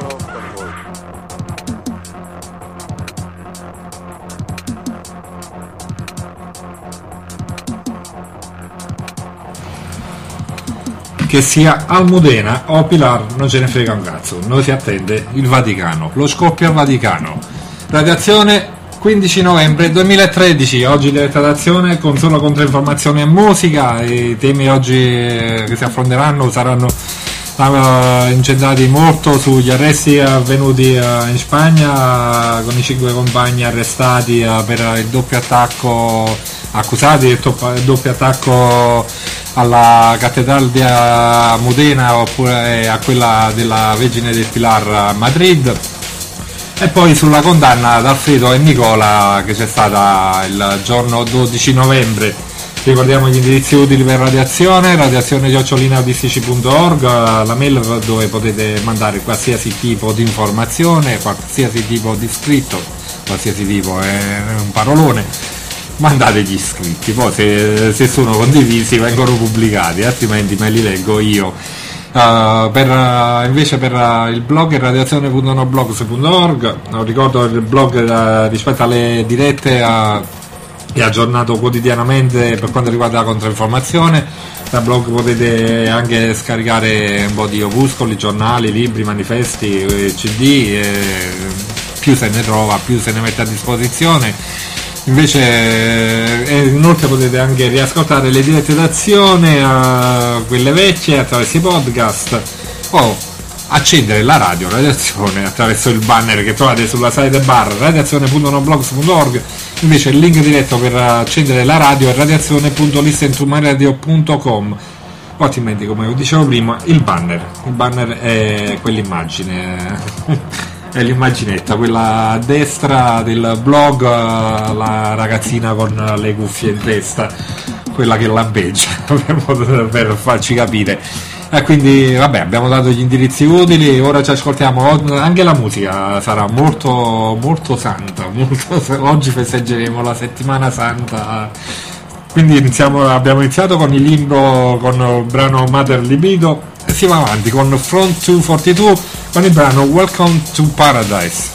solo per voi. Che sia Almudena o Pilar non ce ne frega un cazzo, noi si attende il Vaticano, lo scoppio al Vaticano. Radiazione 15 novembre 2013, oggi diretta d'azione con solo controinformazione e musica. I temi oggi che si affronteranno saranno incentrati molto sugli arresti avvenuti in Spagna con i 5 compagni arrestati per il doppio attacco, accusati del doppio attacco alla cattedrale di Modena oppure a quella della Vergine del Pilar a Madrid, e poi sulla condanna ad Alfredo e Nicola che c'è stata il giorno 12 novembre. Ricordiamo gli indirizzi utili per radiazione@bistic.org, la mail dove potete mandare qualsiasi tipo di informazione, qualsiasi tipo di scritto, qualsiasi tipo è un parolone, mandate gli iscritti, poi se sono condivisi vengono pubblicati, altrimenti me li leggo io. Invece per il blog radiazione.noblogs.org, ricordo il blog rispetto alle dirette è aggiornato quotidianamente per quanto riguarda la controinformazione. Da blog potete anche scaricare un po' di opuscoli, giornali, libri, manifesti, CD, più se ne trova più se ne mette a disposizione. Invece inoltre potete anche riascoltare le dirette d'azione, quelle vecchie, attraverso i podcast, o accendere la radio Radiazione attraverso il banner che trovate sulla site bar radiazione.noblogs.org. Invece il link diretto per accendere la radio è radiazione.listentomyradio.com, o altrimenti, come vi dicevo prima, il banner è quell'immagine è l'immaginetta, quella a destra del blog, la ragazzina con le cuffie in testa, quella che lampeggia per farci capire. E quindi vabbè, abbiamo dato gli indirizzi utili, ora ci ascoltiamo. Anche la musica sarà molto molto santa, oggi festeggeremo la settimana santa, quindi abbiamo iniziato con il Limbo, con il brano Mater Libido, e si va avanti con Front 242 con il brano Welcome to Paradise.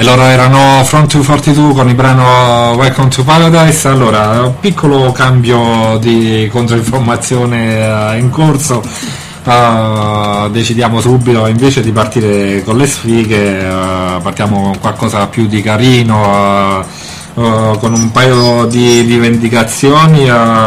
e loro erano Front 242 con il brano Welcome to Paradise. Allora, un piccolo cambio di controinformazione in corso. Decidiamo subito invece di partire con le sfighe, partiamo con qualcosa più di carino, con un paio di rivendicazioni,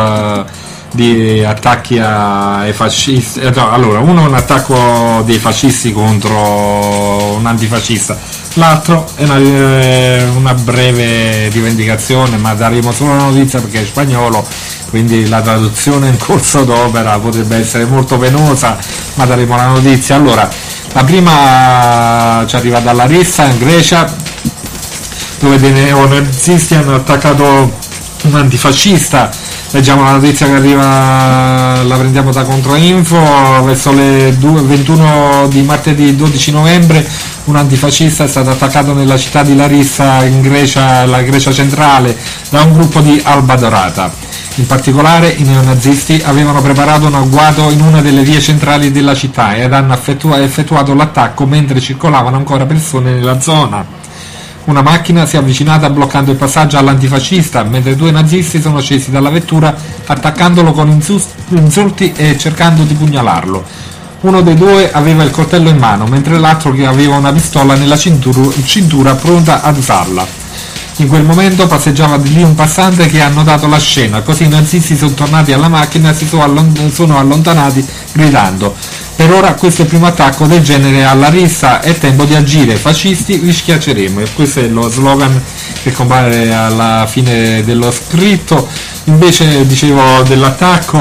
di attacchi ai fascisti. No, allora, uno è un attacco dei fascisti contro un antifascista, l'altro è una breve rivendicazione, ma daremo solo una notizia perché è spagnolo, quindi la traduzione in corso d'opera potrebbe essere molto penosa, ma daremo la notizia. Allora, la prima ci arriva dalla Larissa in Grecia, dove dei neonazisti hanno attaccato un antifascista. Leggiamo la notizia che arriva, la prendiamo da Controinfo. Verso le 21 di martedì 12 novembre un antifascista è stato attaccato nella città di Larissa, in Grecia, la Grecia centrale, da un gruppo di Alba Dorata. In particolare i neonazisti avevano preparato un agguato in una delle vie centrali della città ed hanno effettuato l'attacco mentre circolavano ancora persone nella zona. Una macchina si è avvicinata bloccando il passaggio all'antifascista, mentre due nazisti sono scesi dalla vettura attaccandolo con insulti e cercando di pugnalarlo. Uno dei due aveva il coltello in mano, mentre l'altro che aveva una pistola nella cintura pronta ad usarla. In quel momento passeggiava di lì un passante che ha notato la scena, così i nazisti sono tornati alla macchina e si sono allontanati gridando: "Per ora questo è il primo attacco del genere a Larissa, è tempo di agire, fascisti vi schiacceremo". E questo è lo slogan che compare alla fine dello scritto. Invece dicevo dell'attacco,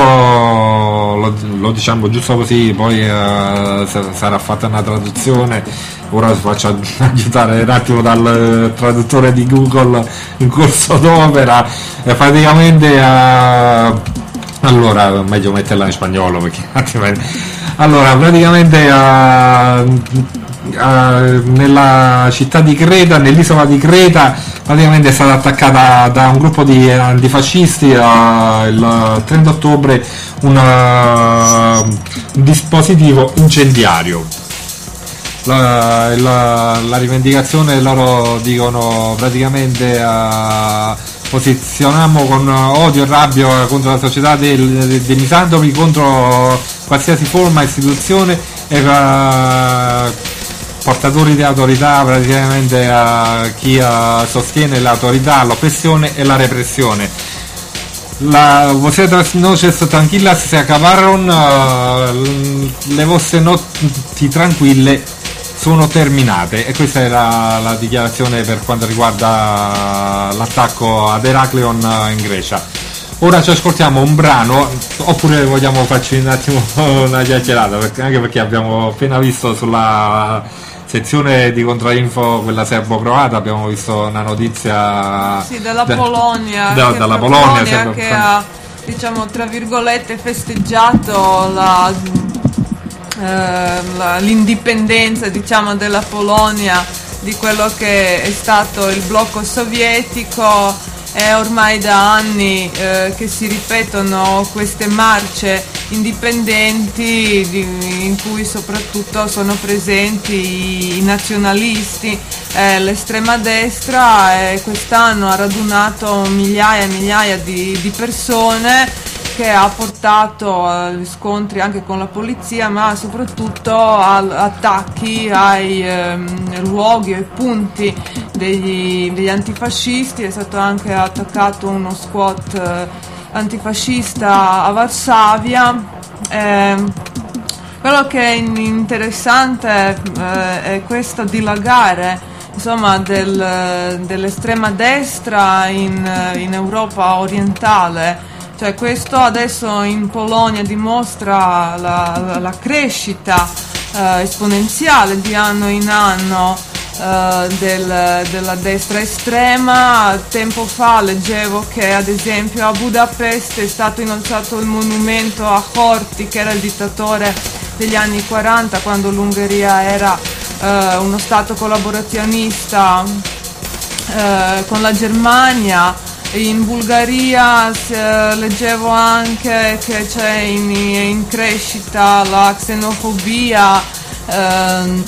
lo diciamo giusto così, poi sarà fatta una traduzione. Ora vi faccio aiutare un attimo dal traduttore di Google in corso d'opera. Praticamente allora meglio metterla in spagnolo perché altrimenti. Allora, praticamente nella città di Creta, nell'isola di Creta, praticamente è stata attaccata da un gruppo di antifascisti il 30 ottobre un dispositivo incendiario. La rivendicazione, loro dicono praticamente posizioniamo con odio e rabbia contro la società dei misantropi, contro qualsiasi forma, istituzione e portatori di autorità, praticamente a chi sostiene l'autorità, l'oppressione e la repressione. Vostre noches tranquillas se acabaron, le vostre notti tranquille sono terminate. E questa era la dichiarazione per quanto riguarda l'attacco ad Heraklion in Grecia. Ora ci ascoltiamo un brano, oppure vogliamo farci un attimo una chiacchierata, anche perché abbiamo appena visto sulla sezione di Controinfo, quella serbo-croata, abbiamo visto una notizia della Polonia, dalla Polonia che ha, diciamo, tra virgolette festeggiato l'indipendenza, diciamo, della Polonia di quello che è stato il blocco sovietico. È ormai da anni che si ripetono queste marce indipendenti in cui soprattutto sono presenti i nazionalisti, l'estrema destra, e quest'anno ha radunato migliaia e migliaia di persone, che ha portato a scontri anche con la polizia, ma soprattutto a attacchi ai luoghi e punti degli antifascisti. È stato anche attaccato uno squat antifascista a Varsavia. Quello che è interessante è questo dilagare, insomma, dell'estrema destra in Europa orientale. Cioè, questo adesso in Polonia dimostra la crescita esponenziale di anno in anno della destra estrema. Tempo fa leggevo che ad esempio a Budapest è stato innalzato il monumento a Horthy, che era il dittatore degli anni 40, quando l'Ungheria era uno stato collaborazionista con la Germania. In Bulgaria leggevo anche che c'è in crescita la xenofobia,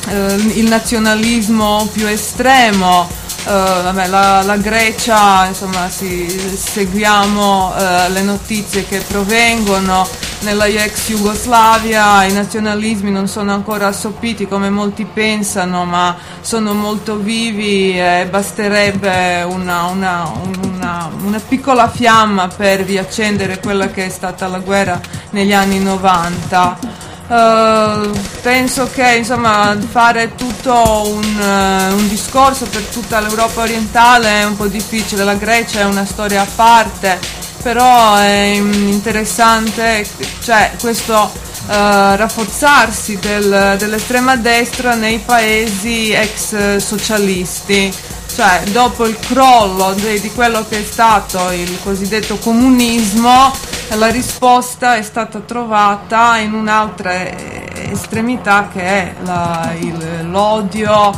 il nazionalismo più estremo. La Grecia, insomma, seguiamo le notizie che provengono nella ex Jugoslavia. I nazionalismi non sono ancora assopiti come molti pensano, ma sono molto vivi e basterebbe una piccola fiamma per riaccendere quella che è stata la guerra negli anni 90. Penso che, insomma, fare tutto un discorso per tutta l'Europa orientale è un po' difficile. La Grecia è una storia a parte, però è interessante, cioè, questo rafforzarsi dell'estrema destra nei paesi ex socialisti. Cioè, dopo il crollo di quello che è stato il cosiddetto comunismo, la risposta è stata trovata in un'altra estremità, che è l'odio,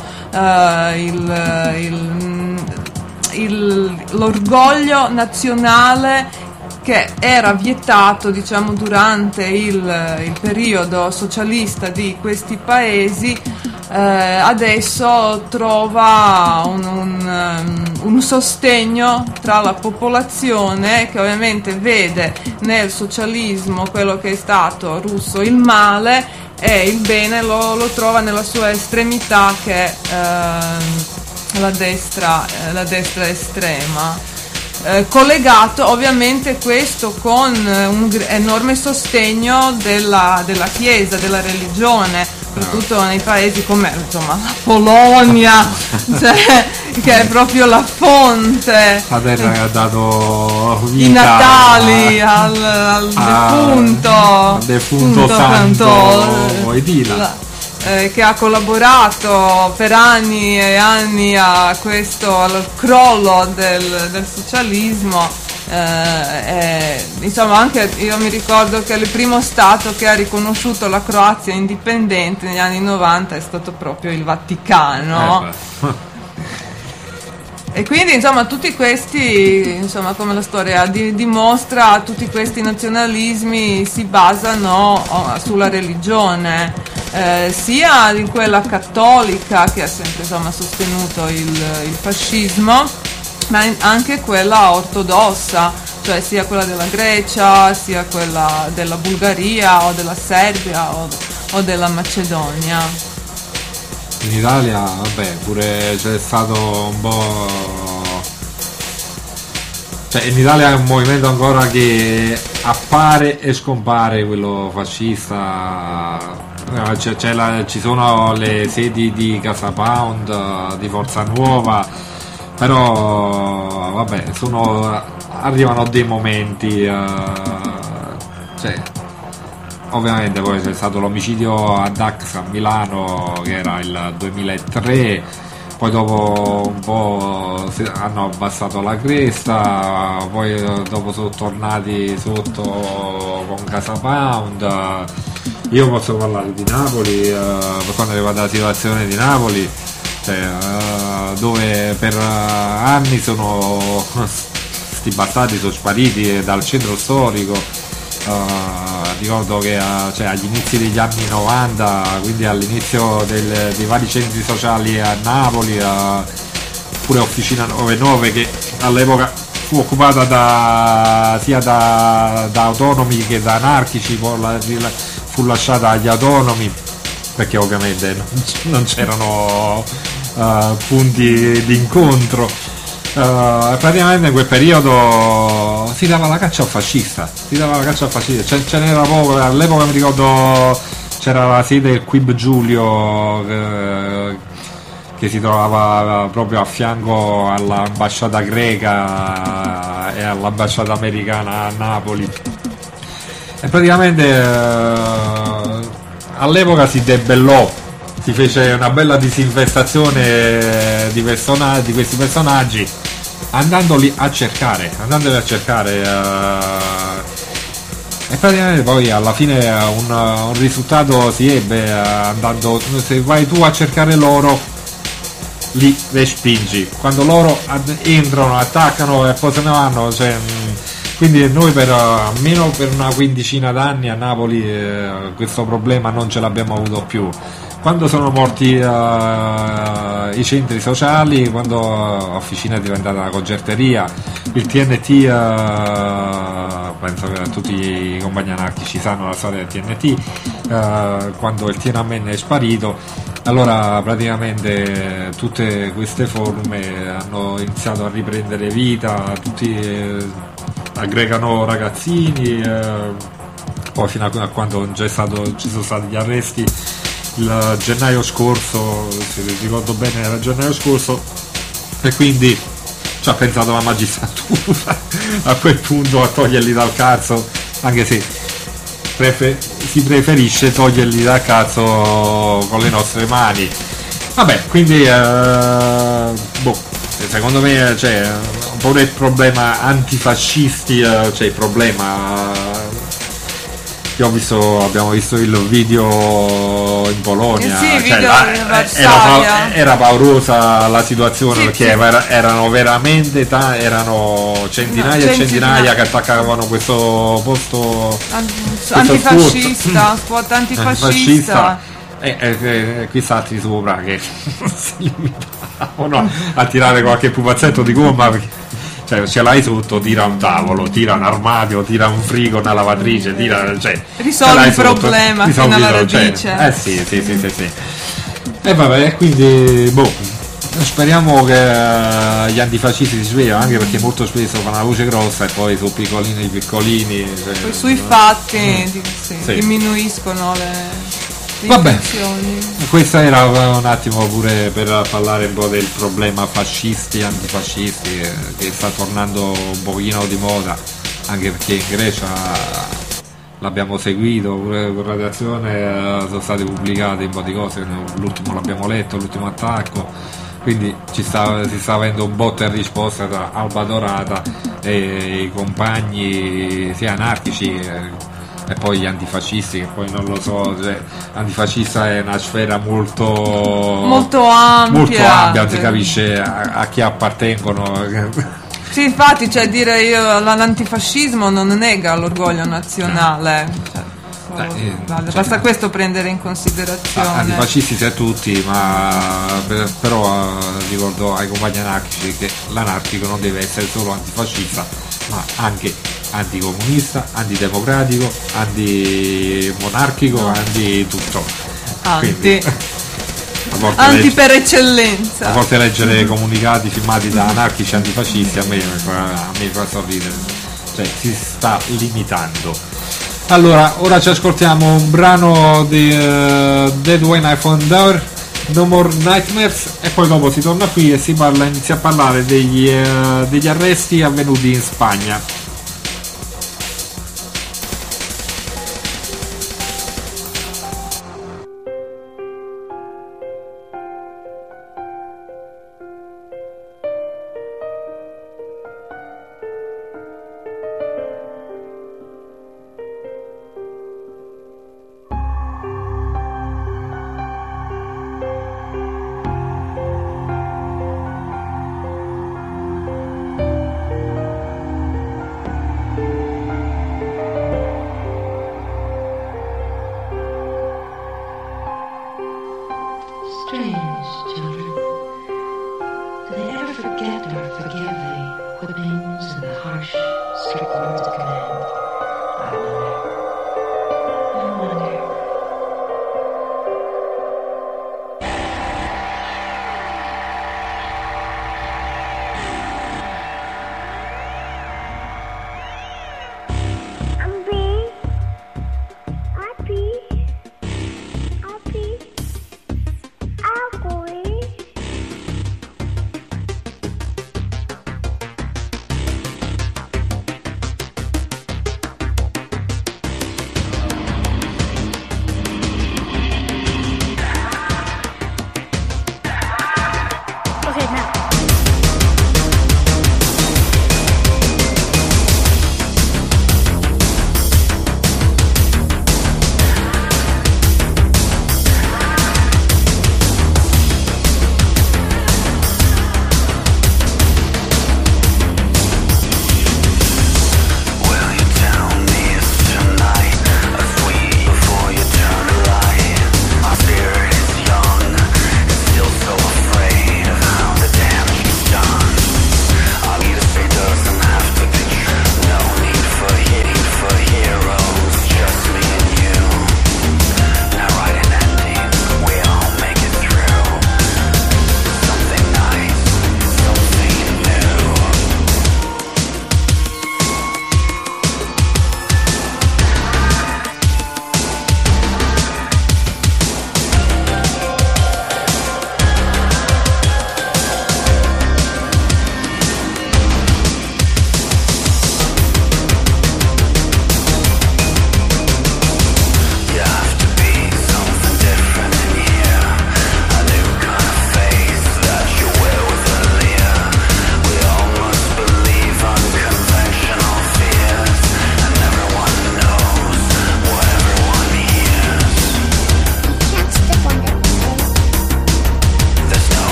l'orgoglio nazionale, che era vietato, diciamo, durante il periodo socialista di questi paesi. Adesso trova un sostegno tra la popolazione, che ovviamente vede nel socialismo quello che è stato russo il male, e il bene lo trova nella sua estremità, che è la destra estrema. Collegato ovviamente questo con un enorme sostegno della Chiesa, della religione, soprattutto nei paesi come, insomma, la Polonia, cioè, che è proprio la fonte, la terra che ha dato vita, i Natali al defunto santo Edila, che ha collaborato per anni e anni al crollo del socialismo. Insomma, anche io mi ricordo che il primo stato che ha riconosciuto la Croazia indipendente negli anni 90 è stato proprio il Vaticano. E quindi, insomma, tutti questi, insomma, come la storia dimostra, tutti questi nazionalismi si basano sulla religione, sia di quella cattolica, che ha sempre, insomma, sostenuto il fascismo, ma anche quella ortodossa, cioè sia quella della Grecia, sia quella della Bulgaria o della Serbia o della Macedonia. In Italia, vabbè, pure c'è stato un po', cioè, in Italia è un movimento ancora che appare e scompare, quello fascista. Ci sono le sedi di Casa Pound, di Forza Nuova, però vabbè, arrivano dei momenti, cioè, ovviamente poi c'è stato l'omicidio a Dax a Milano, che era il 2003, poi dopo un po' hanno abbassato la cresta, poi dopo sono tornati sotto con Casa Pound. Io posso parlare di Napoli, per quanto riguarda la situazione di Napoli, dove per anni sti bastardi sono spariti dal centro storico. Ricordo che agli inizi degli anni 90, quindi all'inizio dei vari centri sociali a Napoli, pure Officina 99, che all'epoca fu occupata sia da autonomi che da anarchici, poi fu lasciata agli autonomi, perché ovviamente non c'erano punti di incontro. Praticamente in quel periodo si dava la caccia al fascista, ce n'era poco. All'epoca mi ricordo c'era la sede del Quib Giulio, che si trovava proprio a fianco all'ambasciata greca e all'ambasciata americana a Napoli, e praticamente all'epoca si debellò, si fece una bella disinfestazione di questi personaggi, andandoli a cercare, e praticamente poi alla fine un risultato si ebbe, andando, se vai tu a cercare loro, li respingi, quando loro entrano, attaccano e poi se ne vanno, cioè, quindi noi almeno per una quindicina d'anni a Napoli questo problema non ce l'abbiamo avuto più. quando sono morti i centri sociali, quando Officina è diventata una concerteria, il TNT, penso che tutti i compagni anarchici sanno la storia del TNT, quando il Tiananmen è sparito, allora praticamente tutte queste forme hanno iniziato a riprendere vita, tutti aggregano ragazzini, poi fino a quando non ci sono stati gli arresti il gennaio scorso, se ricordo bene era gennaio scorso, e quindi ci ha pensato la magistratura a quel punto a toglierli dal cazzo, anche se si preferisce toglierli dal cazzo con le nostre mani. Vabbè, quindi secondo me c'è un po' il problema antifascisti, c'è il problema. Io abbiamo visto il video in Polonia, era paurosa la situazione, perché erano veramente erano centinaia e centinaia che attaccavano questo posto antifascista, spot antifascista. E qui stati sopra che si limitavano a tirare qualche pupazzetto di gomma, perché cioè ce l'hai sotto, tira un tavolo, tira un armadio, tira un frigo, una lavatrice, risolvi il problema fino alla radice. Sì. E vabbè, quindi speriamo che gli antifascisti si svegliano, anche perché molto spesso fanno la voce grossa e poi sono piccolini, poi sui fatti diminuiscono le vabbè, questo era un attimo pure per parlare un po' del problema fascisti, antifascisti, che sta tornando un pochino di moda, anche perché in Grecia l'abbiamo seguito, pure con Radiazione sono state pubblicate un po' di cose, l'ultimo l'abbiamo letto, l'ultimo attacco, quindi si sta avendo un botta e risposta tra Alba Dorata e i compagni sia anarchici e poi gli antifascisti, che poi non lo so, antifascista è una sfera molto ampia, si capisce a chi appartengono. Sì, infatti, dire io l'antifascismo non nega l'orgoglio nazionale, basta questo prendere in considerazione. Antifascisti sei tutti, ma però ricordo ai compagni anarchici che l'anarchico non deve essere solo antifascista, ma anche anticomunista, antidemocratico, antimonarchico, anti tutto. Per eccellenza. A volte leggere comunicati firmati da anarchici antifascisti a me fa sorridere. Si sta limitando. Allora, ora ci ascoltiamo un brano di Dead When I Found Out, No More Nightmares, e poi dopo si torna qui e inizia a parlare degli arresti avvenuti in Spagna.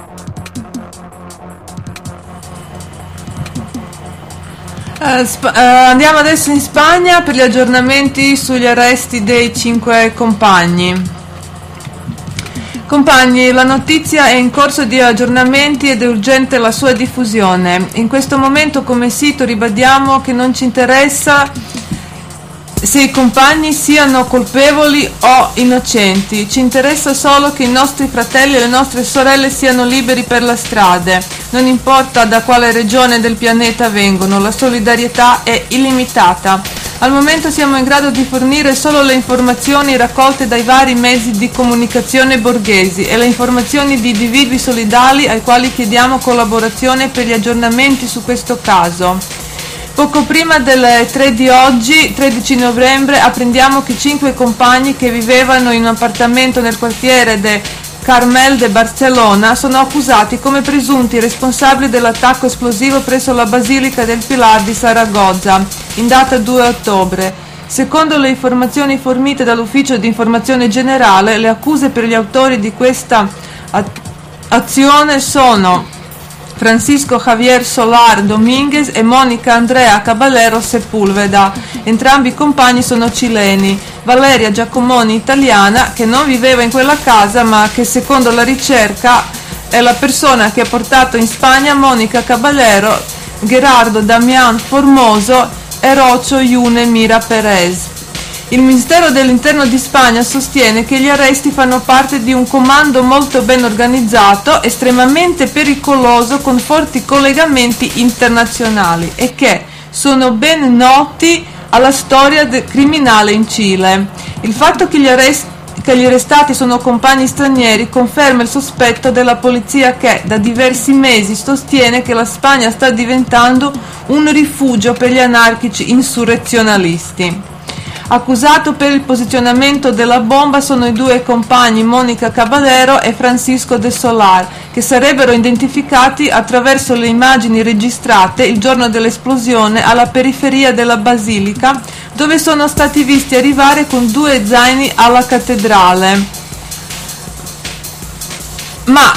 Andiamo adesso in Spagna per gli aggiornamenti sugli arresti dei 5 compagni. Compagni, la notizia è in corso di aggiornamenti ed è urgente la sua diffusione. In questo momento come sito ribadiamo che non ci interessa se i compagni siano colpevoli o innocenti, ci interessa solo che i nostri fratelli e le nostre sorelle siano liberi per le strade, non importa da quale regione del pianeta vengono, la solidarietà è illimitata. Al momento siamo in grado di fornire solo le informazioni raccolte dai vari mezzi di comunicazione borghesi e le informazioni di individui solidali ai quali chiediamo collaborazione per gli aggiornamenti su questo caso. Poco prima delle 3 di oggi, 13 novembre, apprendiamo che 5 compagni che vivevano in un appartamento nel quartiere de Carmel de Barcellona sono accusati come presunti responsabili dell'attacco esplosivo presso la Basilica del Pilar di Saragozza in data 2 ottobre. Secondo le informazioni fornite dall'Ufficio di Informazione Generale, le accuse per gli autori di questa azione sono Francisco Javier Solar Dominguez e Monica Andrea Caballero Sepúlveda. Entrambi i compagni sono cileni. Valeria Giacomoni, italiana, che non viveva in quella casa ma che secondo la ricerca è la persona che ha portato in Spagna Monica Caballero, Gerardo Damián Formoso e Rocho Yune Mira Perez. Il Ministero dell'Interno di Spagna sostiene che gli arresti fanno parte di un comando molto ben organizzato, estremamente pericoloso, con forti collegamenti internazionali e che sono ben noti alla storia criminale in Cile. Il fatto che gli arrestati sono compagni stranieri conferma il sospetto della polizia che da diversi mesi sostiene che la Spagna sta diventando un rifugio per gli anarchici insurrezionalisti. Accusato per il posizionamento della bomba sono i 2 compagni Monica Caballero e Francisco de Solar, che sarebbero identificati attraverso le immagini registrate il giorno dell'esplosione alla periferia della Basilica, dove sono stati visti arrivare con 2 zaini alla cattedrale. Ma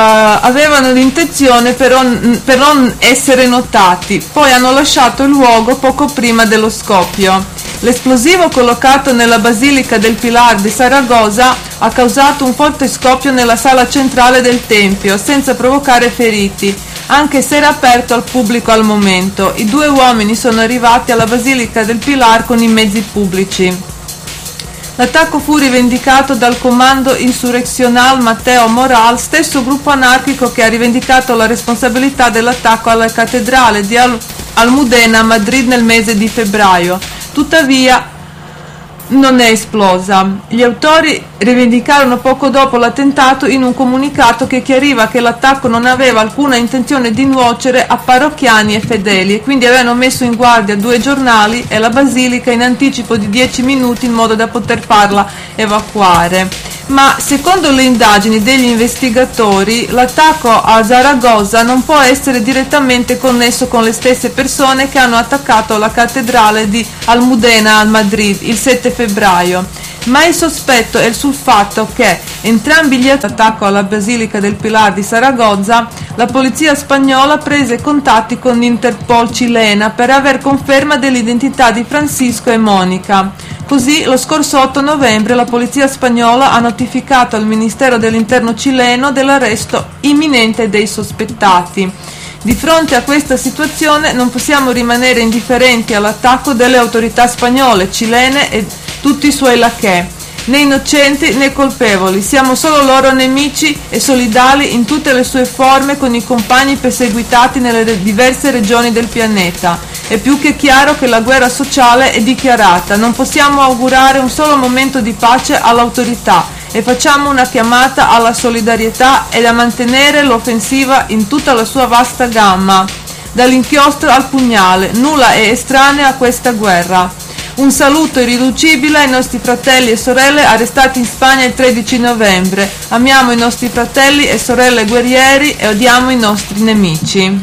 avevano l'intenzione per non essere notati, poi hanno lasciato il luogo poco prima dello scoppio. L'esplosivo collocato nella Basilica del Pilar di Saragozza ha causato un forte scoppio nella sala centrale del tempio, senza provocare feriti, anche se era aperto al pubblico al momento. I 2 uomini sono arrivati alla Basilica del Pilar con i mezzi pubblici. L'attacco fu rivendicato dal Comando Insurreccional Mateo Moral, stesso gruppo anarchico che ha rivendicato la responsabilità dell'attacco alla cattedrale di Almudena a Madrid nel mese di febbraio. Tuttavia non è esplosa. Gli autori rivendicarono poco dopo l'attentato in un comunicato che chiariva che l'attacco non aveva alcuna intenzione di nuocere a parrocchiani e fedeli e quindi avevano messo in guardia 2 giornali e la basilica in anticipo di 10 minuti in modo da poter farla evacuare. Ma secondo le indagini degli investigatori l'attacco a Zaragoza non può essere direttamente connesso con le stesse persone che hanno attaccato la cattedrale di Almudena a Madrid il 7 febbraio, ma il sospetto è sul fatto che entrambi gli attacchi alla Basilica del Pilar di Saragozza la polizia spagnola prese contatti con l'Interpol cilena per aver conferma dell'identità di Francisco e Monica. Così lo scorso 8 novembre la polizia spagnola ha notificato al Ministero dell'Interno cileno dell'arresto imminente dei sospettati. Di fronte a questa situazione non possiamo rimanere indifferenti all'attacco delle autorità spagnole, cilene e tutti i suoi lacchè, né innocenti né colpevoli, siamo solo loro nemici e solidali in tutte le sue forme con i compagni perseguitati nelle diverse regioni del pianeta. È più che chiaro che la guerra sociale è dichiarata, non possiamo augurare un solo momento di pace all'autorità e facciamo una chiamata alla solidarietà e a mantenere l'offensiva in tutta la sua vasta gamma, dall'inchiostro al pugnale, nulla è estraneo a questa guerra. Un saluto irriducibile ai nostri fratelli e sorelle arrestati in Spagna il 13 novembre. Amiamo i nostri fratelli e sorelle guerrieri e odiamo i nostri nemici.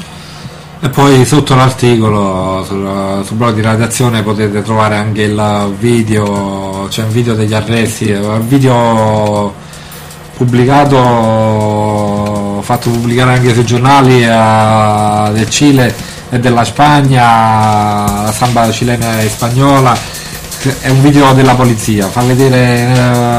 E poi sotto l'articolo sul blog di Radiazione potete trovare anche il video, c'è un video degli arresti, un video pubblicato fatto pubblicare anche sui giornali del Cile e della Spagna, la stampa cilena e spagnola. È un video della polizia, fa vedere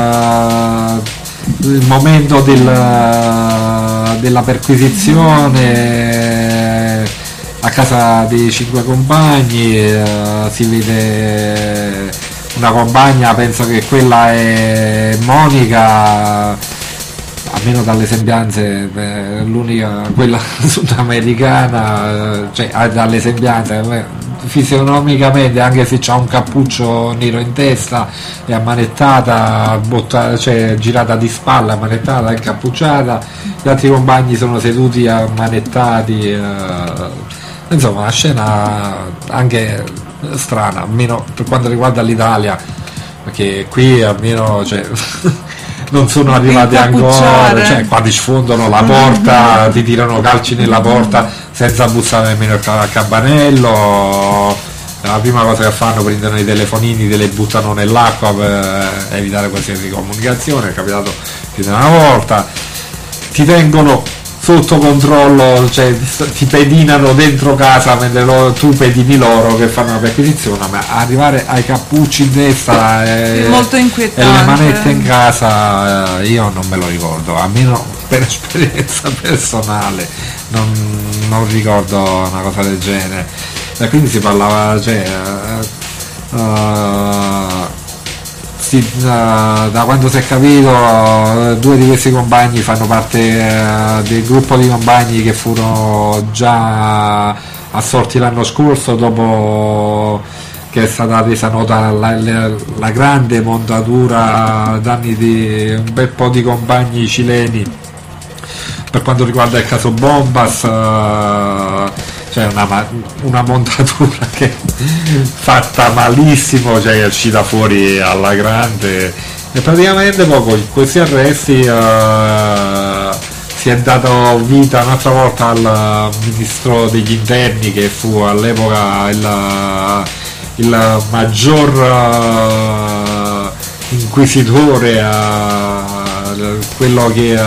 il momento della perquisizione a casa dei 5 compagni. Si vede una compagna, penso che quella è Monica, almeno dalle sembianze, l'unica, quella sudamericana, cioè dalle sembianze, fisionomicamente, anche se c'ha un cappuccio nero in testa, è ammanettata, cioè girata di spalla, ammanettata, incappucciata, gli altri compagni sono seduti ammanettati, insomma una scena anche strana, almeno per quanto riguarda l'Italia, perché qui almeno, cioè, non sono arrivati ancora, cioè qua ti sfondano la porta, ti tirano calci nella porta senza bussare nemmeno il campanello. La prima cosa che fanno, prendono i telefonini, te li buttano nell'acqua per evitare qualsiasi comunicazione. È capitato più di una volta. Ti tengono sotto controllo, cioè ti pedinano dentro casa mentre tu pedini loro che fanno la perquisizione, ma arrivare ai cappucci in testa molto e inquietante. le manette in casa, io non me lo ricordo, almeno per esperienza personale non ricordo una cosa del genere. E quindi si parlava, cioè, da quando si è capito, due di questi compagni fanno parte del gruppo di compagni che furono già assolti l'anno scorso, dopo che è stata resa nota la grande montatura a danni di un bel po' di compagni cileni per quanto riguarda il caso Bombas. Cioè una montatura che fatta malissimo, cioè è uscita fuori alla grande, e praticamente poi con questi arresti si è dato vita un'altra volta al ministro degli interni, che fu all'epoca il maggior inquisitore, quello che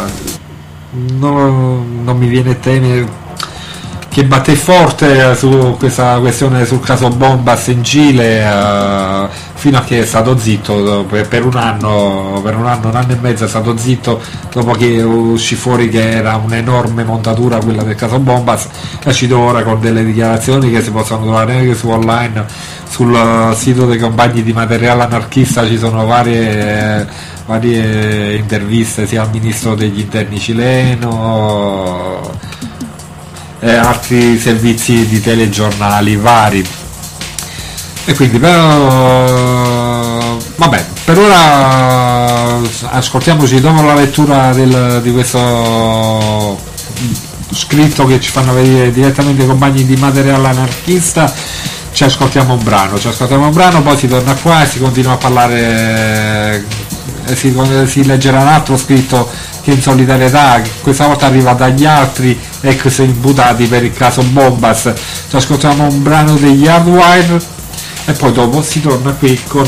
non mi viene termine, che batté forte su questa questione, sul caso Bombas in Cile, fino a che è stato zitto per un anno, un anno e mezzo è stato zitto, dopo che uscì fuori che era un'enorme montatura quella del caso Bombas. È uscito ora con delle dichiarazioni che si possono trovare anche su online, sul sito dei compagni di materiale anarchista. Ci sono varie interviste sia al ministro degli interni cileno, altri servizi di telegiornali vari, e quindi però vabbè, per ora ascoltiamoci, dopo la lettura di questo scritto che ci fanno vedere direttamente i compagni di materiale anarchista, ci ascoltiamo un brano, poi si torna qua e si continua a parlare, si leggerà un altro scritto che in solidarietà questa volta arriva dagli altri ex imputati per il caso Bombas. Ci ascoltiamo un brano degli Hardwire e poi dopo si torna qui con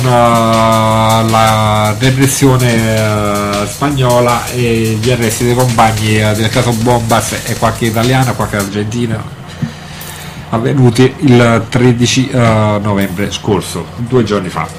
la repressione spagnola e gli arresti dei compagni del caso Bombas, e qualche italiana, qualche argentina, avvenuti il 13 novembre scorso, 2 giorni fa.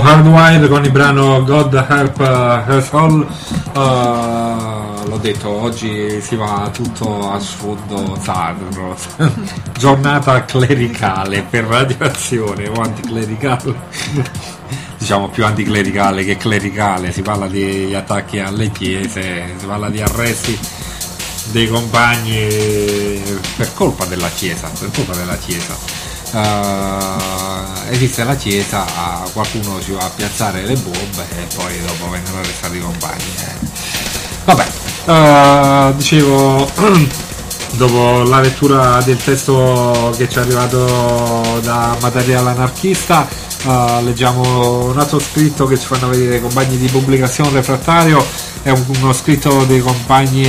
Hardwired con il brano God Help Us All. L'ho detto, oggi si va tutto a sfondo sacro. Giornata clericale per Radioazione o anticlericale. Diciamo più anticlericale che clericale. Si parla di attacchi alle chiese, si parla di arresti dei compagni per colpa della chiesa, esiste la chiesa, qualcuno ci va a piazzare le bombe e poi dopo vengono arrestati i compagni. Dicevo, dopo la lettura del testo che ci è arrivato da Materiale Anarchista, leggiamo un altro scritto che ci fanno vedere i compagni di Pubblicazione Refrattario. È uno scritto dei compagni,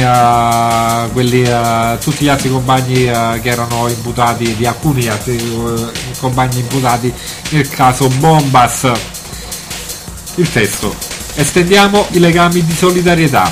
tutti gli altri compagni che erano imputati, di alcuni altri compagni imputati nel caso Bombas. Il testo: estendiamo i legami di solidarietà.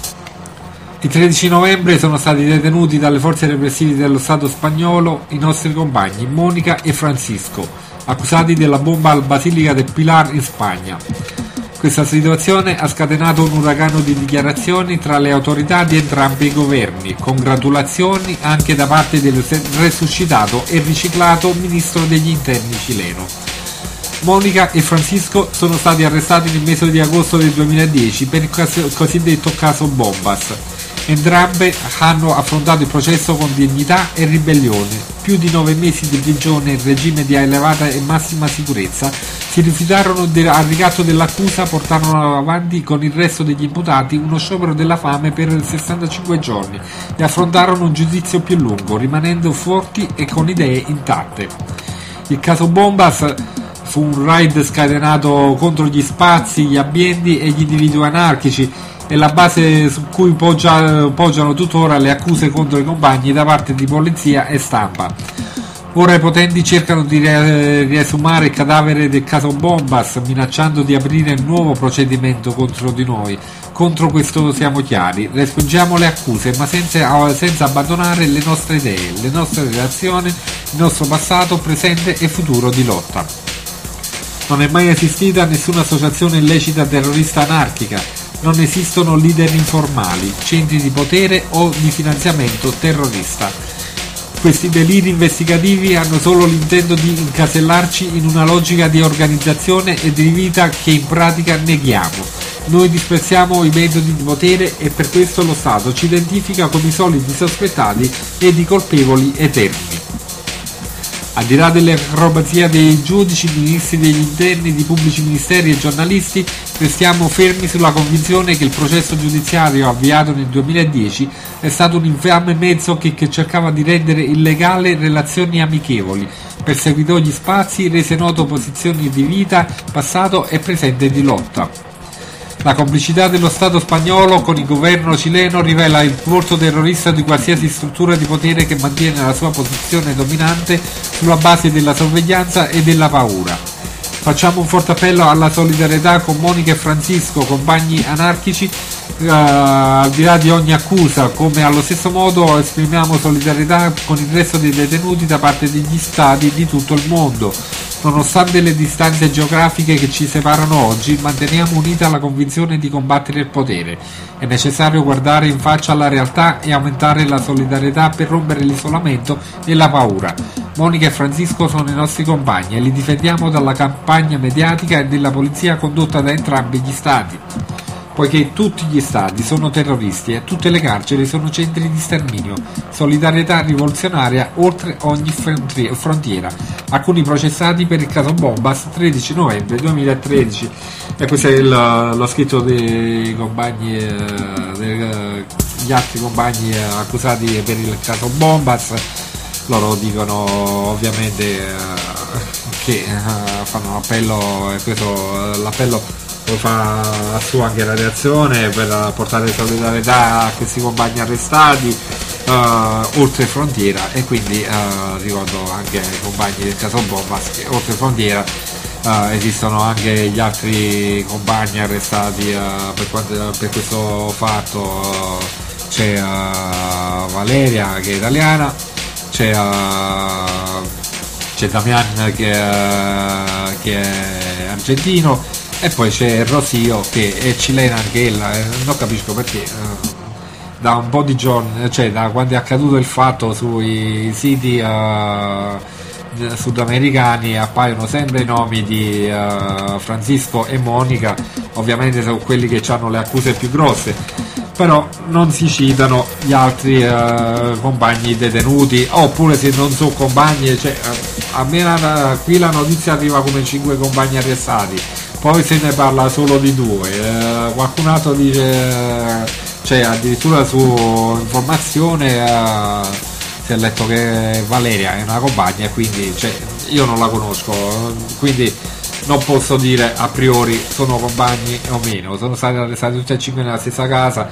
Il 13 novembre sono stati detenuti dalle forze repressive dello Stato spagnolo i nostri compagni Monica e Francisco, accusati della bomba al Basilica del Pilar in Spagna. Questa situazione ha scatenato un uragano di dichiarazioni tra le autorità di entrambi i governi, congratulazioni anche da parte del resuscitato e riciclato ministro degli interni cileno. Monica e Francisco sono stati arrestati nel mese di agosto del 2010 per il cosiddetto caso Bombas. Entrambe hanno affrontato il processo con dignità e ribellione. Più di 9 mesi di prigione in regime di elevata e massima sicurezza, si rifiutarono al ricatto dell'accusa, portarono avanti con il resto degli imputati uno sciopero della fame per 65 giorni e affrontarono un giudizio più lungo, rimanendo forti e con idee intatte. Il caso Bombas fu un raid scatenato contro gli spazi, gli ambienti e gli individui anarchici, e la base su cui poggiano tuttora le accuse contro i compagni da parte di polizia e stampa. Ora i potenti cercano di riesumare il cadavere del caso Bombas, minacciando di aprire un nuovo procedimento contro di noi. Contro questo siamo chiari: respingiamo le accuse, ma senza abbandonare le nostre idee, le nostre relazioni, il nostro passato, presente e futuro di lotta. Non è mai esistita nessuna associazione illecita terrorista anarchica. Non esistono leader informali, centri di potere o di finanziamento terrorista. Questi deliri investigativi hanno solo l'intento di incasellarci in una logica di organizzazione e di vita che in pratica neghiamo. Noi disprezziamo i metodi di potere e per questo lo Stato ci identifica come i soliti sospettati ed i colpevoli eterni. Al di là dell'acrobazia dei giudici, ministri degli interni, di pubblici ministeri e giornalisti, restiamo fermi sulla convinzione che il processo giudiziario avviato nel 2010 è stato un infame mezzo che cercava di rendere illegale relazioni amichevoli, perseguitò gli spazi, rese noto posizioni di vita, passato e presente di lotta. La complicità dello Stato spagnolo con il governo cileno rivela il volto terrorista di qualsiasi struttura di potere che mantiene la sua posizione dominante sulla base della sorveglianza e della paura. Facciamo un forte appello alla solidarietà con Monica e Francisco, compagni anarchici, al di là di ogni accusa, come allo stesso modo esprimiamo solidarietà con il resto dei detenuti da parte degli stati di tutto il mondo. Nonostante le distanze geografiche che ci separano oggi, manteniamo unita la convinzione di combattere il potere. È necessario guardare in faccia alla realtà e aumentare la solidarietà per rompere l'isolamento e la paura. Monica e Francisco sono i nostri compagni e li difendiamo dalla campagna mediatica e della polizia condotta da entrambi gli stati. Poiché tutti gli stati sono terroristi e tutte le carceri sono centri di sterminio. Solidarietà rivoluzionaria oltre ogni frontiera. Alcuni processati per il caso Bombas, 13 novembre 2013. E questo è lo scritto dei compagni, degli altri compagni accusati per il caso Bombas. Loro dicono ovviamente che fanno un appello, e questo l'appello lo fa su anche la reazione per portare solidarietà a questi compagni arrestati oltre frontiera, e quindi ricordo anche ai compagni del caso Bombas che oltre frontiera esistono anche gli altri compagni arrestati per questo fatto. C'è Valeria che è italiana, c'è Damian che è argentino, e poi c'è Rocío che è cilena anche ella, non capisco perché da un po' di giorni, cioè da quando è accaduto il fatto sui siti sudamericani appaiono sempre i nomi di Francisco e Monica, ovviamente sono quelli che hanno le accuse più grosse, però non si citano gli altri compagni detenuti, oppure se non sono compagni, cioè, a me qui la notizia arriva come 5 compagni arrestati, poi se ne parla solo di 2, qualcun altro dice, cioè addirittura su informazione si è letto che Valeria è una compagna, quindi cioè, io non la conosco, quindi non posso dire a priori sono compagni o meno, sono stati arrestati tutti e 5 nella stessa casa.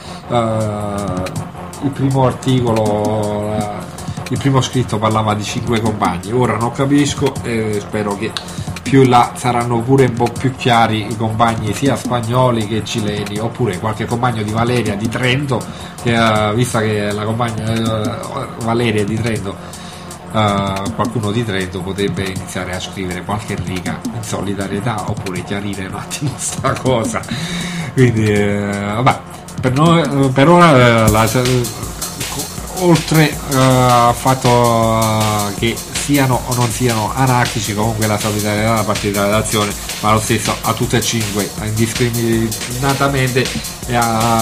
Il primo articolo, il primo scritto parlava di 5 compagni, ora non capisco, spero che più in là saranno pure un po' più chiari i compagni sia spagnoli che cileni, oppure qualche compagno di Valeria di Trento, che vista che la compagna Valeria è di Trento, qualcuno di Trento potrebbe iniziare a scrivere qualche riga in solidarietà, oppure chiarire un attimo sta cosa. Quindi vabbè, per ora oltre al fatto che siano o non siano anarchici, comunque la solidarietà da parte della redazione, ma lo stesso a tutte e 5 indiscriminatamente, e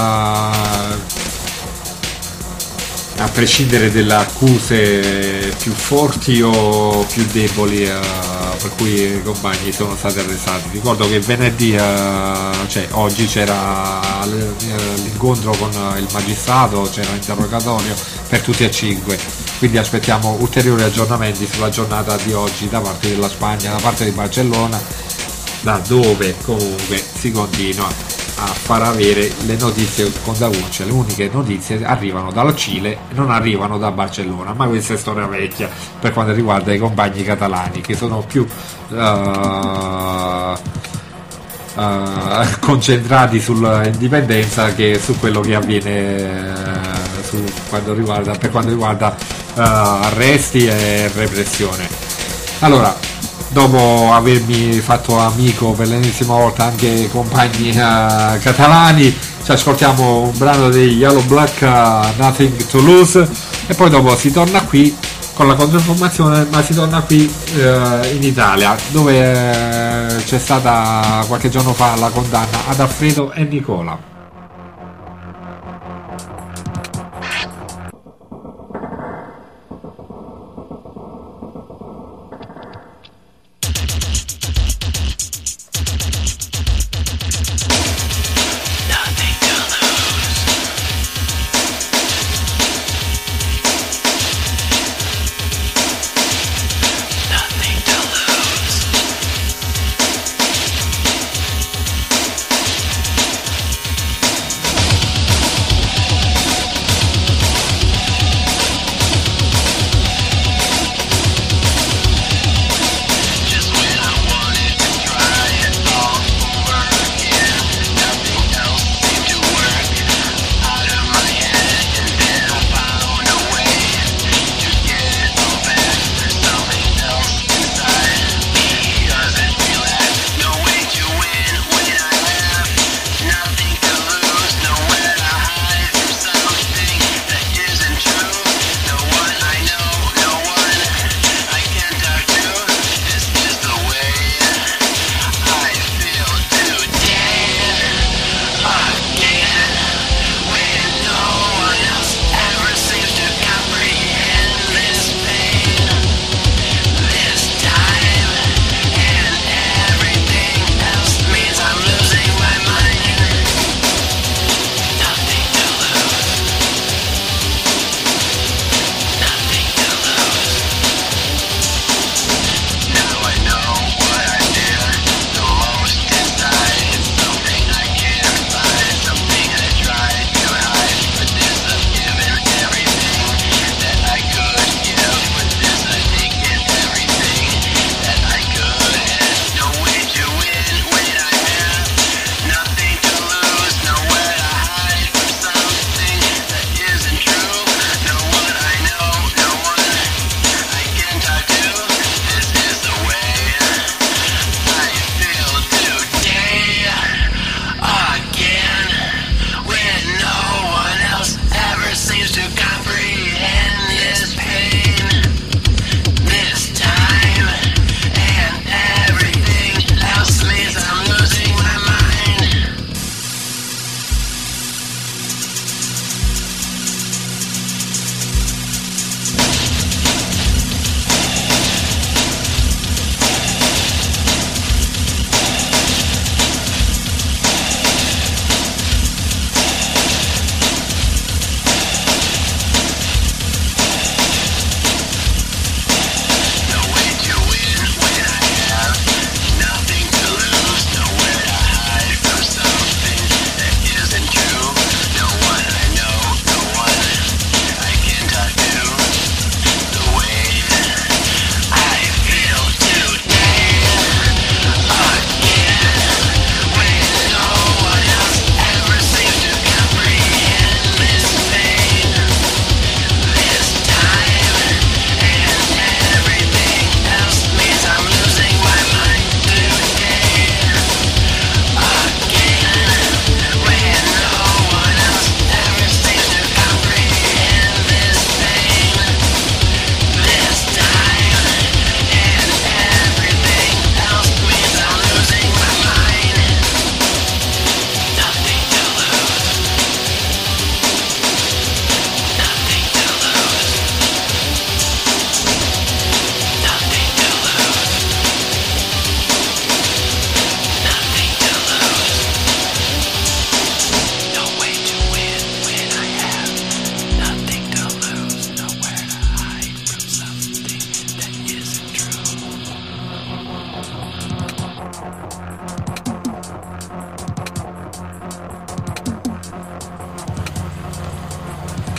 a prescindere dalle accuse più forti o più deboli per cui i compagni sono stati arrestati. Ricordo che venerdì, cioè oggi, c'era l'incontro con il magistrato, c'era l'interrogatorio per tutti e 5, quindi aspettiamo ulteriori aggiornamenti sulla giornata di oggi da parte della Spagna, da parte di Barcellona, da dove comunque si continua a far avere le notizie con da voce. Le uniche notizie arrivano dallo Cile, non arrivano da Barcellona, ma questa è storia vecchia per quanto riguarda i compagni catalani, che sono più concentrati sull'indipendenza che su quello che avviene per quanto riguarda arresti e repressione. Allora, dopo avermi fatto amico per l'ennesima volta anche i compagni catalani, ci ascoltiamo un brano dei Yellow Black, Nothing to Lose, e poi dopo si torna qui con la controinformazione, ma si torna qui in Italia, dove c'è stata qualche giorno fa la condanna ad Alfredo e Nicola.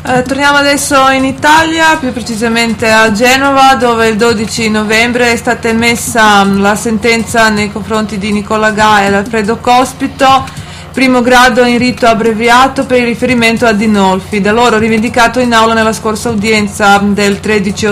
Torniamo adesso in Italia, più precisamente a Genova, dove il 12 novembre è stata emessa la sentenza nei confronti di Nicola Ga e Alfredo Cospito, primo grado in rito abbreviato per il riferimento a Dinolfi, da loro rivendicato in aula nella scorsa udienza del 30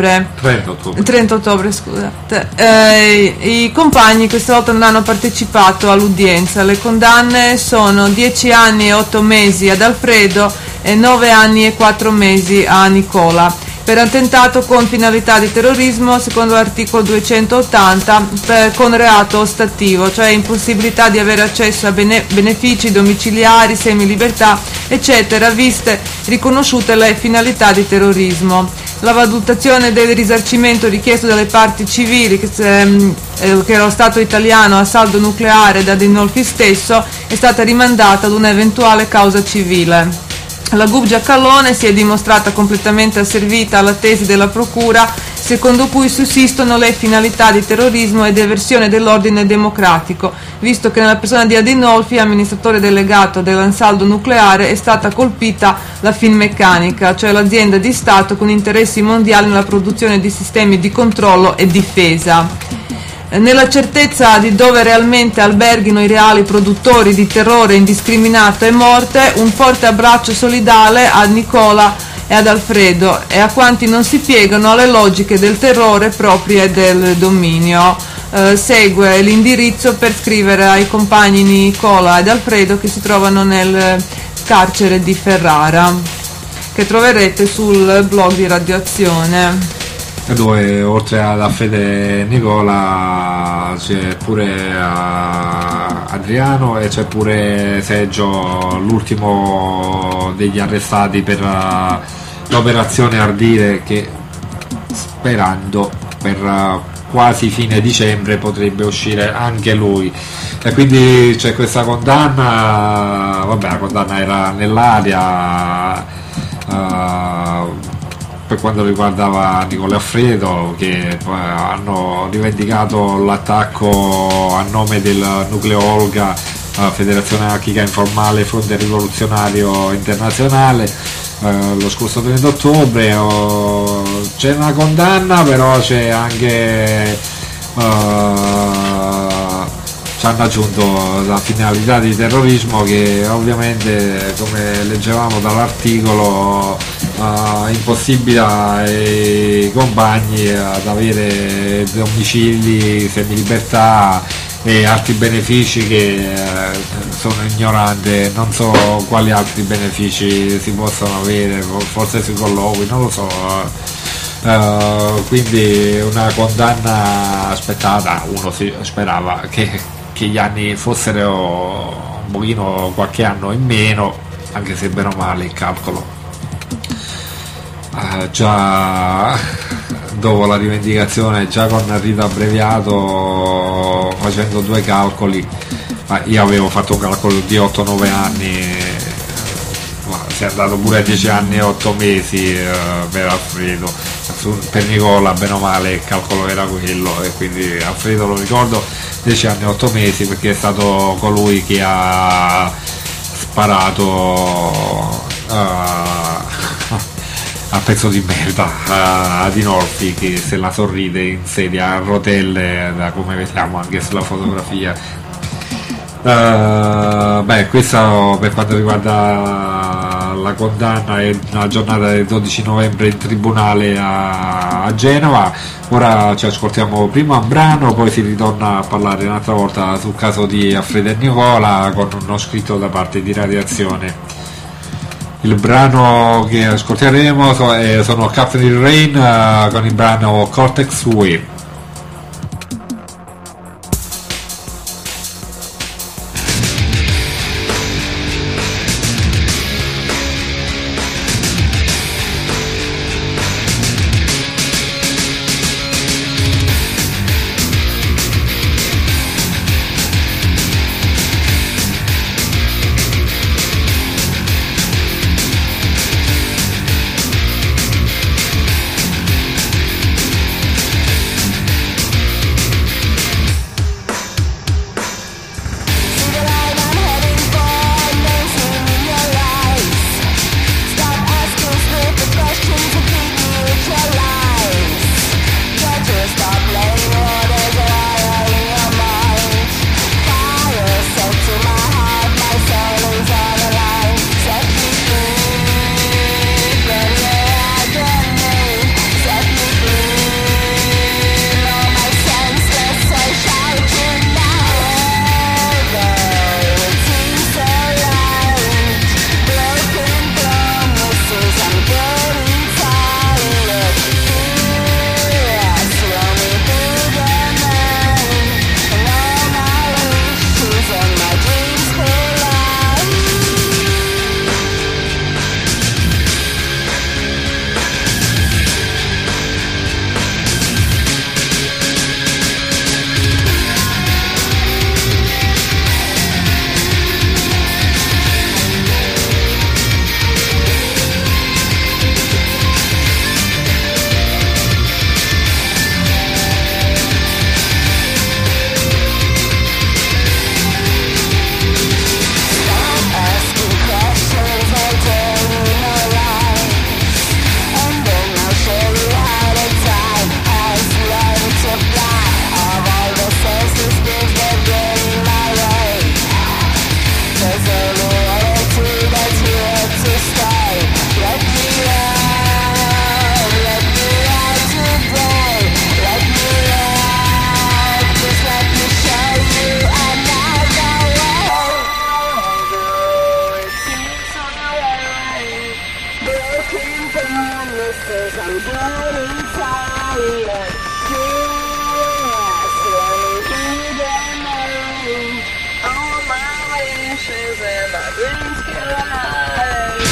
ottobre, scusate. I compagni questa volta non hanno partecipato all'udienza. Le condanne sono 10 anni e 8 mesi ad Alfredo e 9 anni e 4 mesi a Nicola per attentato con finalità di terrorismo secondo l'articolo 280 con reato ostativo, cioè impossibilità di avere accesso a benefici domiciliari, semilibertà eccetera, viste riconosciute le finalità di terrorismo. La valutazione del risarcimento richiesto dalle parti civili che lo Stato italiano a saldo nucleare da Dinolfi stesso è stata rimandata ad un'eventuale causa civile. La GUP Giacalone si è dimostrata completamente asservita alla tesi della Procura, secondo cui sussistono le finalità di terrorismo e di eversione dell'ordine democratico, visto che nella persona di Adinolfi, amministratore delegato dell'Ansaldo Nucleare, è stata colpita la Finmeccanica, cioè l'azienda di Stato con interessi mondiali nella produzione di sistemi di controllo e difesa. Nella certezza di dove realmente alberghino i reali produttori di terrore indiscriminato e morte, un forte abbraccio solidale a Nicola e ad Alfredo e a quanti non si piegano alle logiche del terrore proprie del dominio. Segue l'indirizzo per scrivere ai compagni Nicola ed Alfredo che si trovano nel carcere di Ferrara, che troverete sul blog di Radioazione, dove oltre alla Fede Nicola c'è pure Adriano e c'è pure Sergio, l'ultimo degli arrestati per l'operazione Ardire, che sperando per quasi fine dicembre potrebbe uscire anche lui, e quindi c'è questa condanna. Vabbè, la condanna era nell'aria per quanto riguardava Nicola e Alfredo, che hanno rivendicato l'attacco a nome del nucleo Olga, Federazione Anarchica Informale Fronte Rivoluzionario Internazionale, lo scorso 30 ottobre. C'è una condanna, però c'è anche ci hanno aggiunto la finalità di terrorismo, che ovviamente, come leggevamo dall'articolo, impossibilita i compagni ad avere domicili, semilibertà e altri benefici che sono ignorante, non so quali altri benefici si possono avere, forse sui colloqui, non lo so. Quindi una condanna aspettata. Uno si sperava che gli anni fossero un pochino, qualche anno in meno, anche se bene o male il calcolo già dopo la rivendicazione, già con il rito abbreviato, facendo due calcoli, io avevo fatto un calcolo di 8-9 anni, ma si è andato pure a 10 anni e 8 mesi per Alfredo. Per Nicola bene o male il calcolo era quello, e quindi Alfredo, lo ricordo, 10 anni e 8 mesi, perché è stato colui che ha sparato a pezzo di merda a Dinolfi, che se la sorride in sedia a rotelle, da come vediamo anche sulla fotografia. Questo per quanto riguarda la condanna è una giornata del 12 novembre in tribunale a Genova. Ora ci ascoltiamo prima un brano, poi si ritorna a parlare un'altra volta sul caso di Alfredo e Nicola con uno scritto da parte di Radiazione. Il brano che ascolteremo sono Captain Rain con il brano Cortex Wave. wishes and my dreams collide.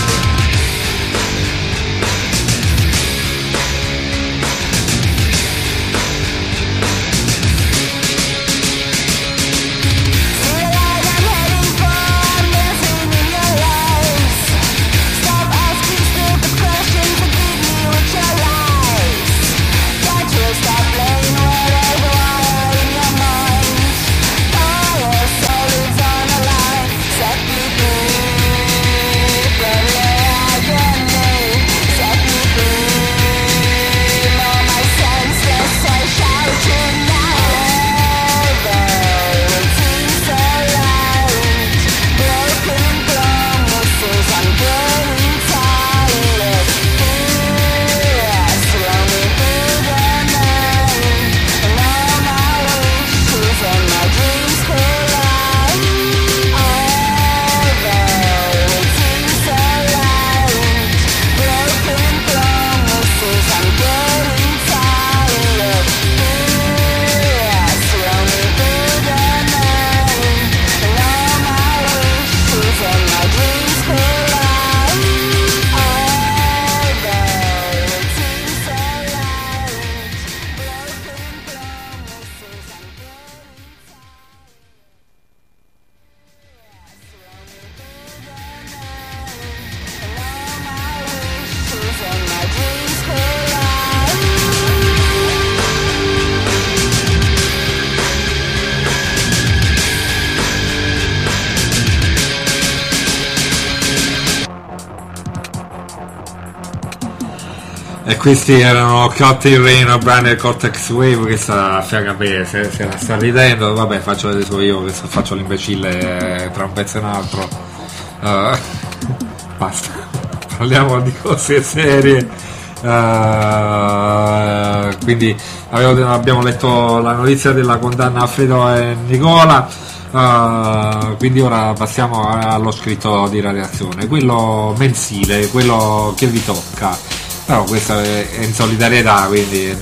E questi erano Cotton Rain, O'Brien e Cortex Wave, che sta a fianco se la sta ridendo. Vabbè, faccio vedere solo io che faccio l'imbecille tra un pezzo e un altro. Basta, parliamo di cose serie. Quindi abbiamo letto la notizia della condanna a Alfredo e Nicola. Quindi ora passiamo allo scritto di radiazione, quello mensile, quello che vi tocca. Però questa è in solidarietà, quindi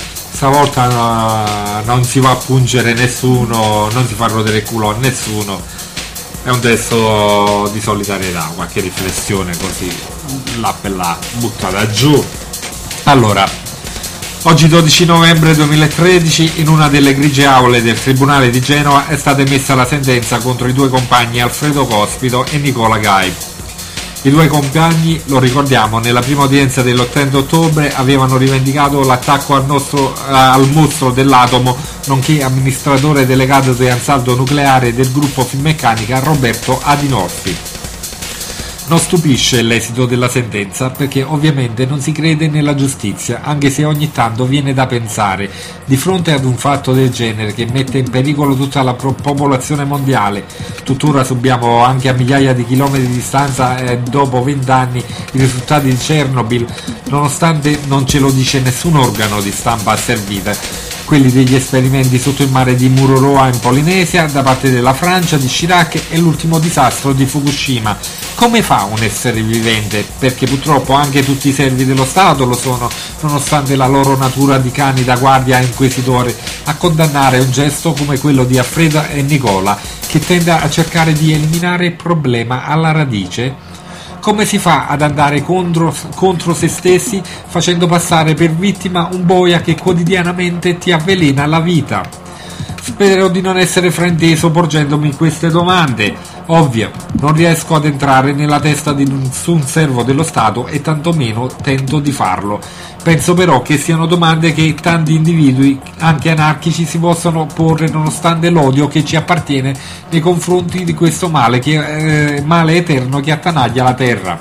stavolta non si va a pungere nessuno, non si fa rodere il culo a nessuno, è un testo di solidarietà, qualche riflessione così là per là buttata giù. Allora, oggi 12 novembre 2013 in una delle grigie aule del Tribunale di Genova è stata emessa la sentenza contro i due compagni Alfredo Cospito e Nicola Gai. I due compagni, lo ricordiamo, nella prima udienza dell'8 ottobre avevano rivendicato l'attacco al mostro dell'atomo, nonché amministratore delegato di Ansaldo Nucleare del gruppo Finmeccanica Roberto Adinolfi. Non stupisce l'esito della sentenza perché ovviamente non si crede nella giustizia, anche se ogni tanto viene da pensare, di fronte ad un fatto del genere che mette in pericolo tutta la popolazione mondiale, tuttora subiamo anche a migliaia di chilometri di distanza dopo 20 anni i risultati di Chernobyl, nonostante non ce lo dice nessun organo di stampa asservita, quelli degli esperimenti sotto il mare di Mururoa in Polinesia da parte della Francia, di Chirac e l'ultimo disastro di Fukushima. Come fa un essere vivente, perché purtroppo anche tutti i servi dello Stato lo sono, nonostante la loro natura di cani da guardia e inquisitore, a condannare un gesto come quello di Alfredo e Nicola, che tende a cercare di eliminare il problema alla radice? Come si fa ad andare contro se stessi facendo passare per vittima un boia che quotidianamente ti avvelena la vita? Spero di non essere frainteso porgendomi queste domande. Ovvio, non riesco ad entrare nella testa di nessun servo dello Stato e tantomeno tento di farlo. Penso però che siano domande che tanti individui, anche anarchici, si possono porre nonostante l'odio che ci appartiene nei confronti di questo male eterno che attanaglia la terra.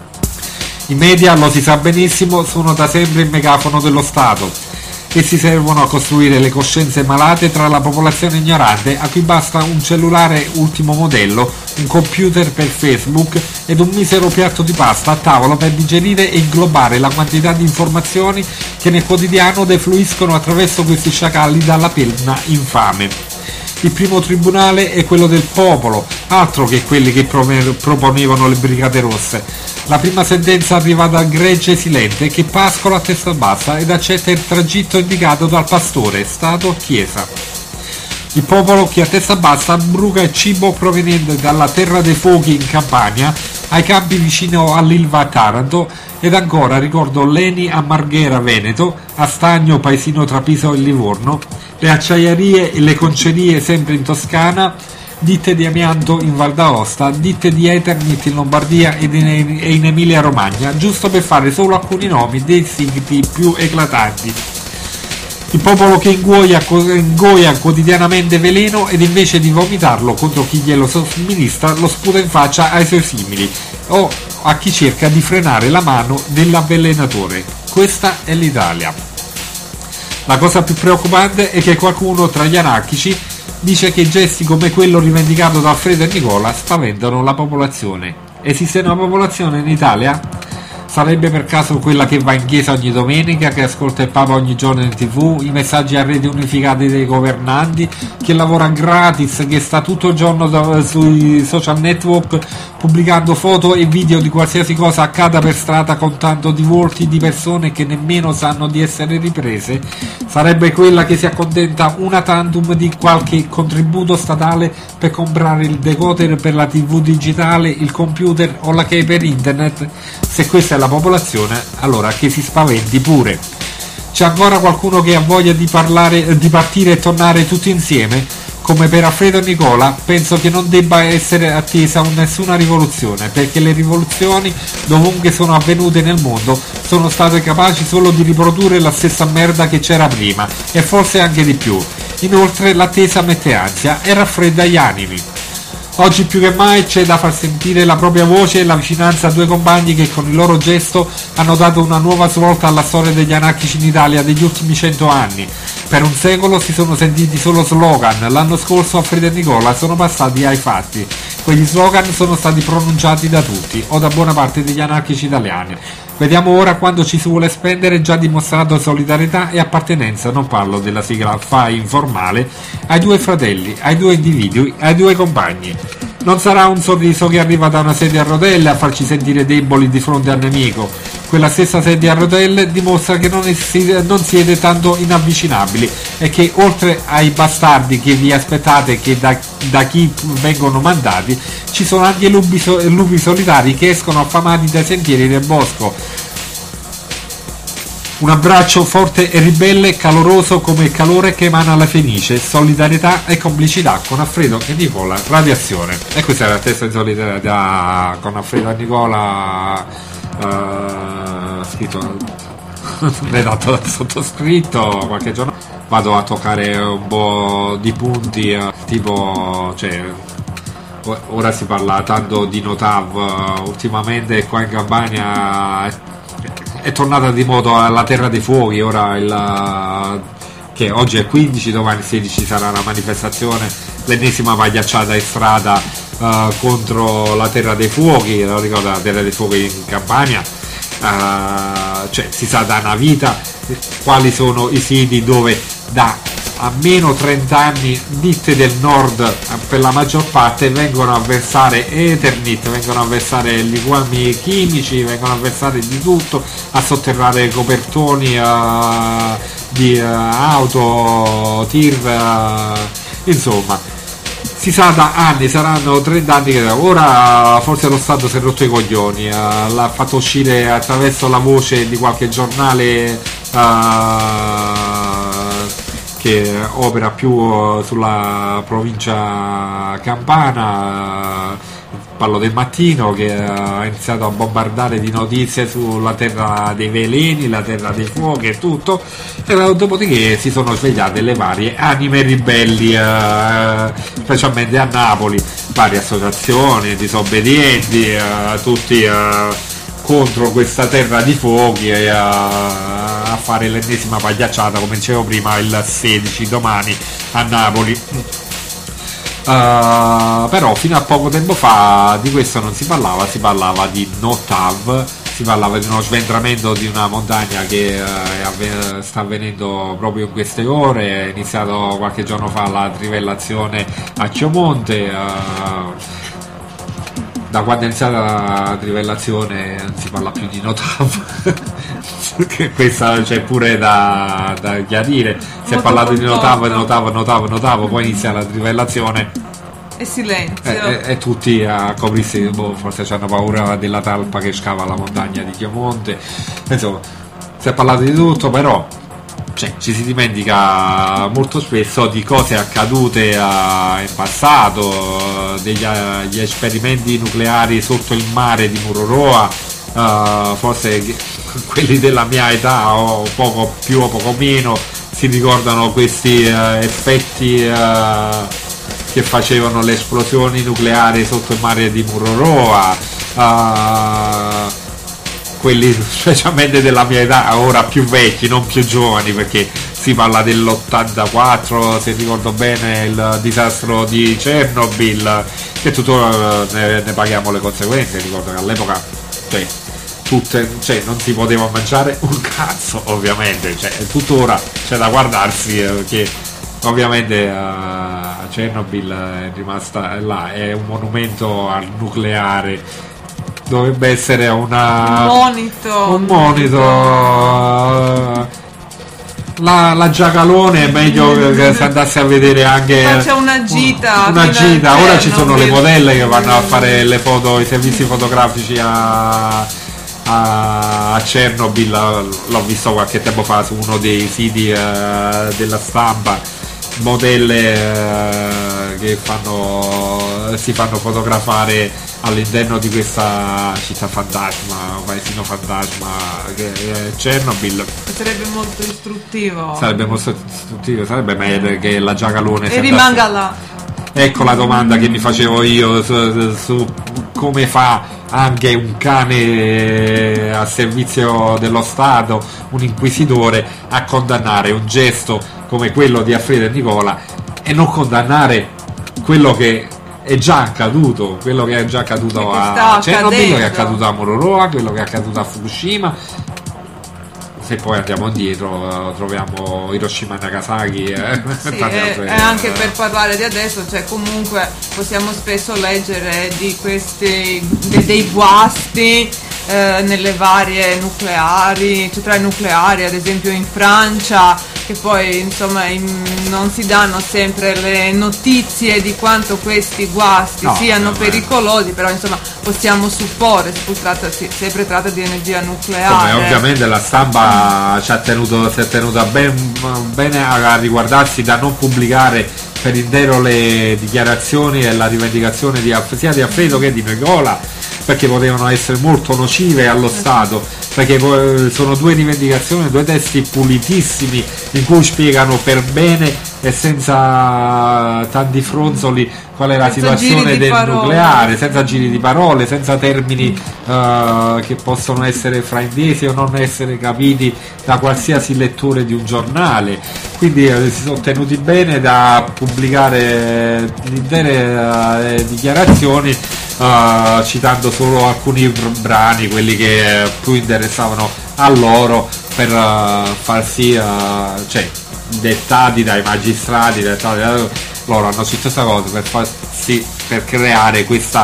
I media, lo si sa benissimo, sono da sempre il megafono dello Stato. Essi servono a costruire le coscienze malate tra la popolazione ignorante a cui basta un cellulare ultimo modello, un computer per Facebook ed un misero piatto di pasta a tavola per digerire e inglobare la quantità di informazioni che nel quotidiano defluiscono attraverso questi sciacalli dalla penna infame. Il primo tribunale è quello del popolo, altro che quelli che proponevano le Brigate Rosse. La prima sentenza arriva dal gregge silente che pascola a testa bassa ed accetta il tragitto indicato dal pastore, Stato-Chiesa. Il popolo che a testa bassa bruca il cibo proveniente dalla terra dei fuochi in Campania, ai campi vicino all'Ilva a Taranto, ed ancora ricordo Leni a Marghera Veneto, a Stagno paesino tra Piso e Livorno, le acciaierie e le concerie sempre in Toscana, ditte di amianto in Val d'Aosta, ditte di Eternit in Lombardia e in Emilia Romagna, giusto per fare solo alcuni nomi dei siti più eclatanti. Il popolo che ingoia quotidianamente veleno ed invece di vomitarlo contro chi glielo somministra lo sputa in faccia ai suoi simili o a chi cerca di frenare la mano dell'avvelenatore. Questa è l'Italia. La cosa più preoccupante è che qualcuno tra gli anarchici dice che gesti come quello rivendicato da Alfredo e Nicola spaventano la popolazione. Esiste una popolazione in Italia? Sarebbe per caso quella che va in chiesa ogni domenica, che ascolta il Papa ogni giorno in TV, i messaggi a reti unificati dei governanti, che lavora gratis, che sta tutto il giorno sui social network pubblicando foto e video di qualsiasi cosa accada per strada con tanto di volti di persone che nemmeno sanno di essere riprese? Sarebbe quella che si accontenta una tantum di qualche contributo statale per comprare il decoder per la TV digitale, il computer o la key per internet? Se questa è la popolazione, allora che si spaventi pure. C'è ancora qualcuno che ha voglia di partire e tornare tutti insieme? Come per Alfredo e Nicola, penso che non debba essere attesa nessuna rivoluzione, perché le rivoluzioni, dovunque sono avvenute nel mondo, sono state capaci solo di riprodurre la stessa merda che c'era prima, e forse anche di più. Inoltre l'attesa mette ansia e raffredda gli animi. Oggi più che mai c'è da far sentire la propria voce e la vicinanza a due compagni che con il loro gesto hanno dato una nuova svolta alla storia degli anarchici in Italia degli ultimi 100 anni. Per un secolo si sono sentiti solo slogan, l'anno scorso Alfredo e Nicola sono passati ai fatti. Quegli slogan sono stati pronunciati da tutti, o da buona parte degli anarchici italiani. Vediamo ora quando ci si vuole spendere già dimostrato solidarietà e appartenenza, non parlo della sigla FAI informale, ai due fratelli, ai due individui, ai due compagni. Non sarà un sorriso che arriva da una sedia a rotelle a farci sentire deboli di fronte al nemico. Quella stessa sedia a rotelle dimostra che non siete tanto inavvicinabili e che oltre ai bastardi che vi aspettate che da chi vengono mandati, ci sono anche lupi solitari che escono affamati dai sentieri del bosco. Un abbraccio forte e ribelle, caloroso come il calore che emana la Fenice, solidarietà e complicità con Alfredo e Nicola, Radiazione. E questa è la testa di solidarietà con Alfredo e Nicola, scritto, redatto dal sottoscritto qualche giorno. Vado a toccare un po' di punti, tipo, cioè, ora si parla tanto di Notav, ultimamente qua in Campania è tornata di moda la Terra dei Fuochi, che oggi è 15, domani 16 sarà una manifestazione, l'ennesima pagliacciata in strada contro la Terra dei Fuochi. Lo ricordo, la Terra dei Fuochi in Campania, cioè si sa da una vita quali sono i siti dove da almeno 30 anni ditte del nord per la maggior parte vengono a versare Eternit, vengono a versare liquami chimici, vengono a versare di tutto, a sotterrare copertoni di auto, tir, insomma si sa da anni, saranno 30 anni che ora forse lo Stato si è rotto i coglioni, l'ha fatto uscire attraverso la voce di qualche giornale che opera più sulla provincia campana, parlo del Mattino, che ha iniziato a bombardare di notizie sulla terra dei veleni, la terra dei fuochi e tutto, e dopodiché si sono svegliate le varie anime ribelli, specialmente a Napoli, varie associazioni disobbedienti, tutti contro questa terra di fuochi e a fare l'ennesima pagliacciata, come dicevo prima, il 16 domani a Napoli. Però fino a poco tempo fa di questo non si parlava di Notav, si parlava di uno sventramento di una montagna che sta avvenendo proprio in queste ore. È iniziato qualche giorno fa la trivellazione a Chiomonte. Da quando è iniziata la trivellazione non si parla più di Notav. che questa c'è pure da chiarire. Si è Molto parlato di contorto. notavo, poi inizia la trivellazione E silenzio. e tutti a coprirsi, forse hanno paura della talpa che scava la montagna di Chiomonte. Insomma, si è parlato di tutto, però ci si dimentica molto spesso di cose accadute in passato, degli esperimenti nucleari sotto il mare di Mururoa. Forse quelli della mia età o poco più o poco meno si ricordano questi effetti che facevano le esplosioni nucleari sotto il mare di Mururoa, quelli specialmente della mia età, ora più vecchi, non più giovani, perché si parla dell'84, se ricordo bene, il disastro di Chernobyl, che tuttora ne paghiamo le conseguenze. Ricordo che all'epoca non si poteva mangiare un cazzo, ovviamente, tuttora c'è da guardarsi, che ovviamente Chernobyl è rimasta là, è un monumento al nucleare, dovrebbe essere un monito. La Giacalone è meglio che si andasse a vedere anche Faccia una gita. Ora ci sono le modelle che vanno a fare le foto, i servizi fotografici a Chernobyl. L'ho visto qualche tempo fa su uno dei siti della stampa, modelle che si fanno fotografare all'interno di questa città fantasma, un paesino fantasma che è Chernobyl. Sarebbe molto istruttivo. Sarebbe meglio che la Giacalone E rimanga là. Ecco la domanda che mi facevo io su come fa anche un cane a servizio dello Stato, un inquisitore, a condannare un gesto come quello di Alfredo e Nicola e non condannare quello che è già accaduto, quello che è già accaduto a Chernobyl, quello che è accaduto a Mururoa, quello che è accaduto a Fukushima. Se poi andiamo indietro troviamo Hiroshima e Nagasaki. E anche per parlare di adesso, comunque possiamo spesso leggere di questi dei guasti nelle varie nucleari, centrali nucleari, ad esempio in Francia, che poi insomma non si danno sempre le notizie di quanto questi guasti siano pericolosi, però insomma possiamo supporre, sempre tratta di energia nucleare. Come ovviamente la stampa si è tenuta bene a riguardarsi da non pubblicare per intero le dichiarazioni e la rivendicazione sia di Alfredo che di Nicola, perché potevano essere molto nocive allo Stato, perché sono due rivendicazioni, due testi pulitissimi in cui spiegano per bene e senza tanti fronzoli qual è la situazione del nucleare, senza giri di parole, senza termini che possono essere fraintesi o non essere capiti da qualsiasi lettore di un giornale. Quindi si sono tenuti bene da pubblicare intere dichiarazioni, citando solo alcuni brani, quelli che più interessavano a loro, per far sì, dettati dai magistrati, loro hanno scritto questa cosa per creare questa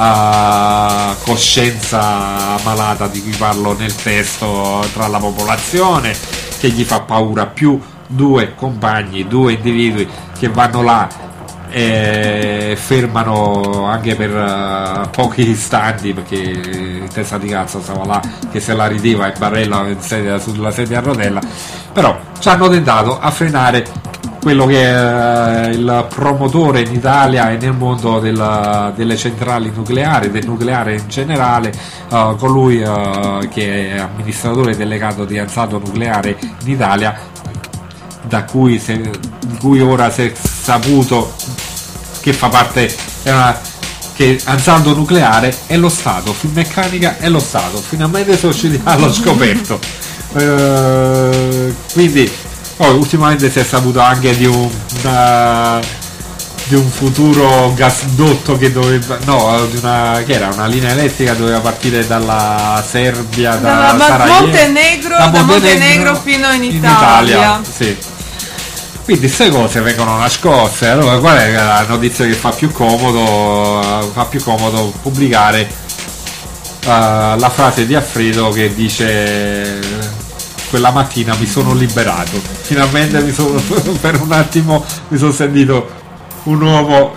coscienza malata di cui parlo nel testo tra la popolazione, che gli fa paura più due compagni, due individui che vanno là e fermano anche per pochi istanti, perché in testa di cazzo stava là che se la rideva in barella sulla sedia a rotella, però ci hanno tentato a frenare quello che è il promotore in Italia e nel mondo delle centrali nucleari, del nucleare in generale, colui che è amministratore delegato di Ansaldo Nucleare in Italia, di cui ora si è saputo che fa parte, che Ansaldo Nucleare è lo Stato, Finmeccanica è lo Stato, finalmente sono riusciti allo scoperto. Quindi ultimamente si è saputo anche di un futuro gasdotto che doveva, che era una linea elettrica che doveva partire dalla Serbia, da Montenegro fino in Italia. Sì. Quindi queste cose vengono nascoste. Allora qual è la notizia che fa più comodo pubblicare la frase di Alfredo che dice: quella mattina mi sono liberato, finalmente per un attimo mi sono sentito un uomo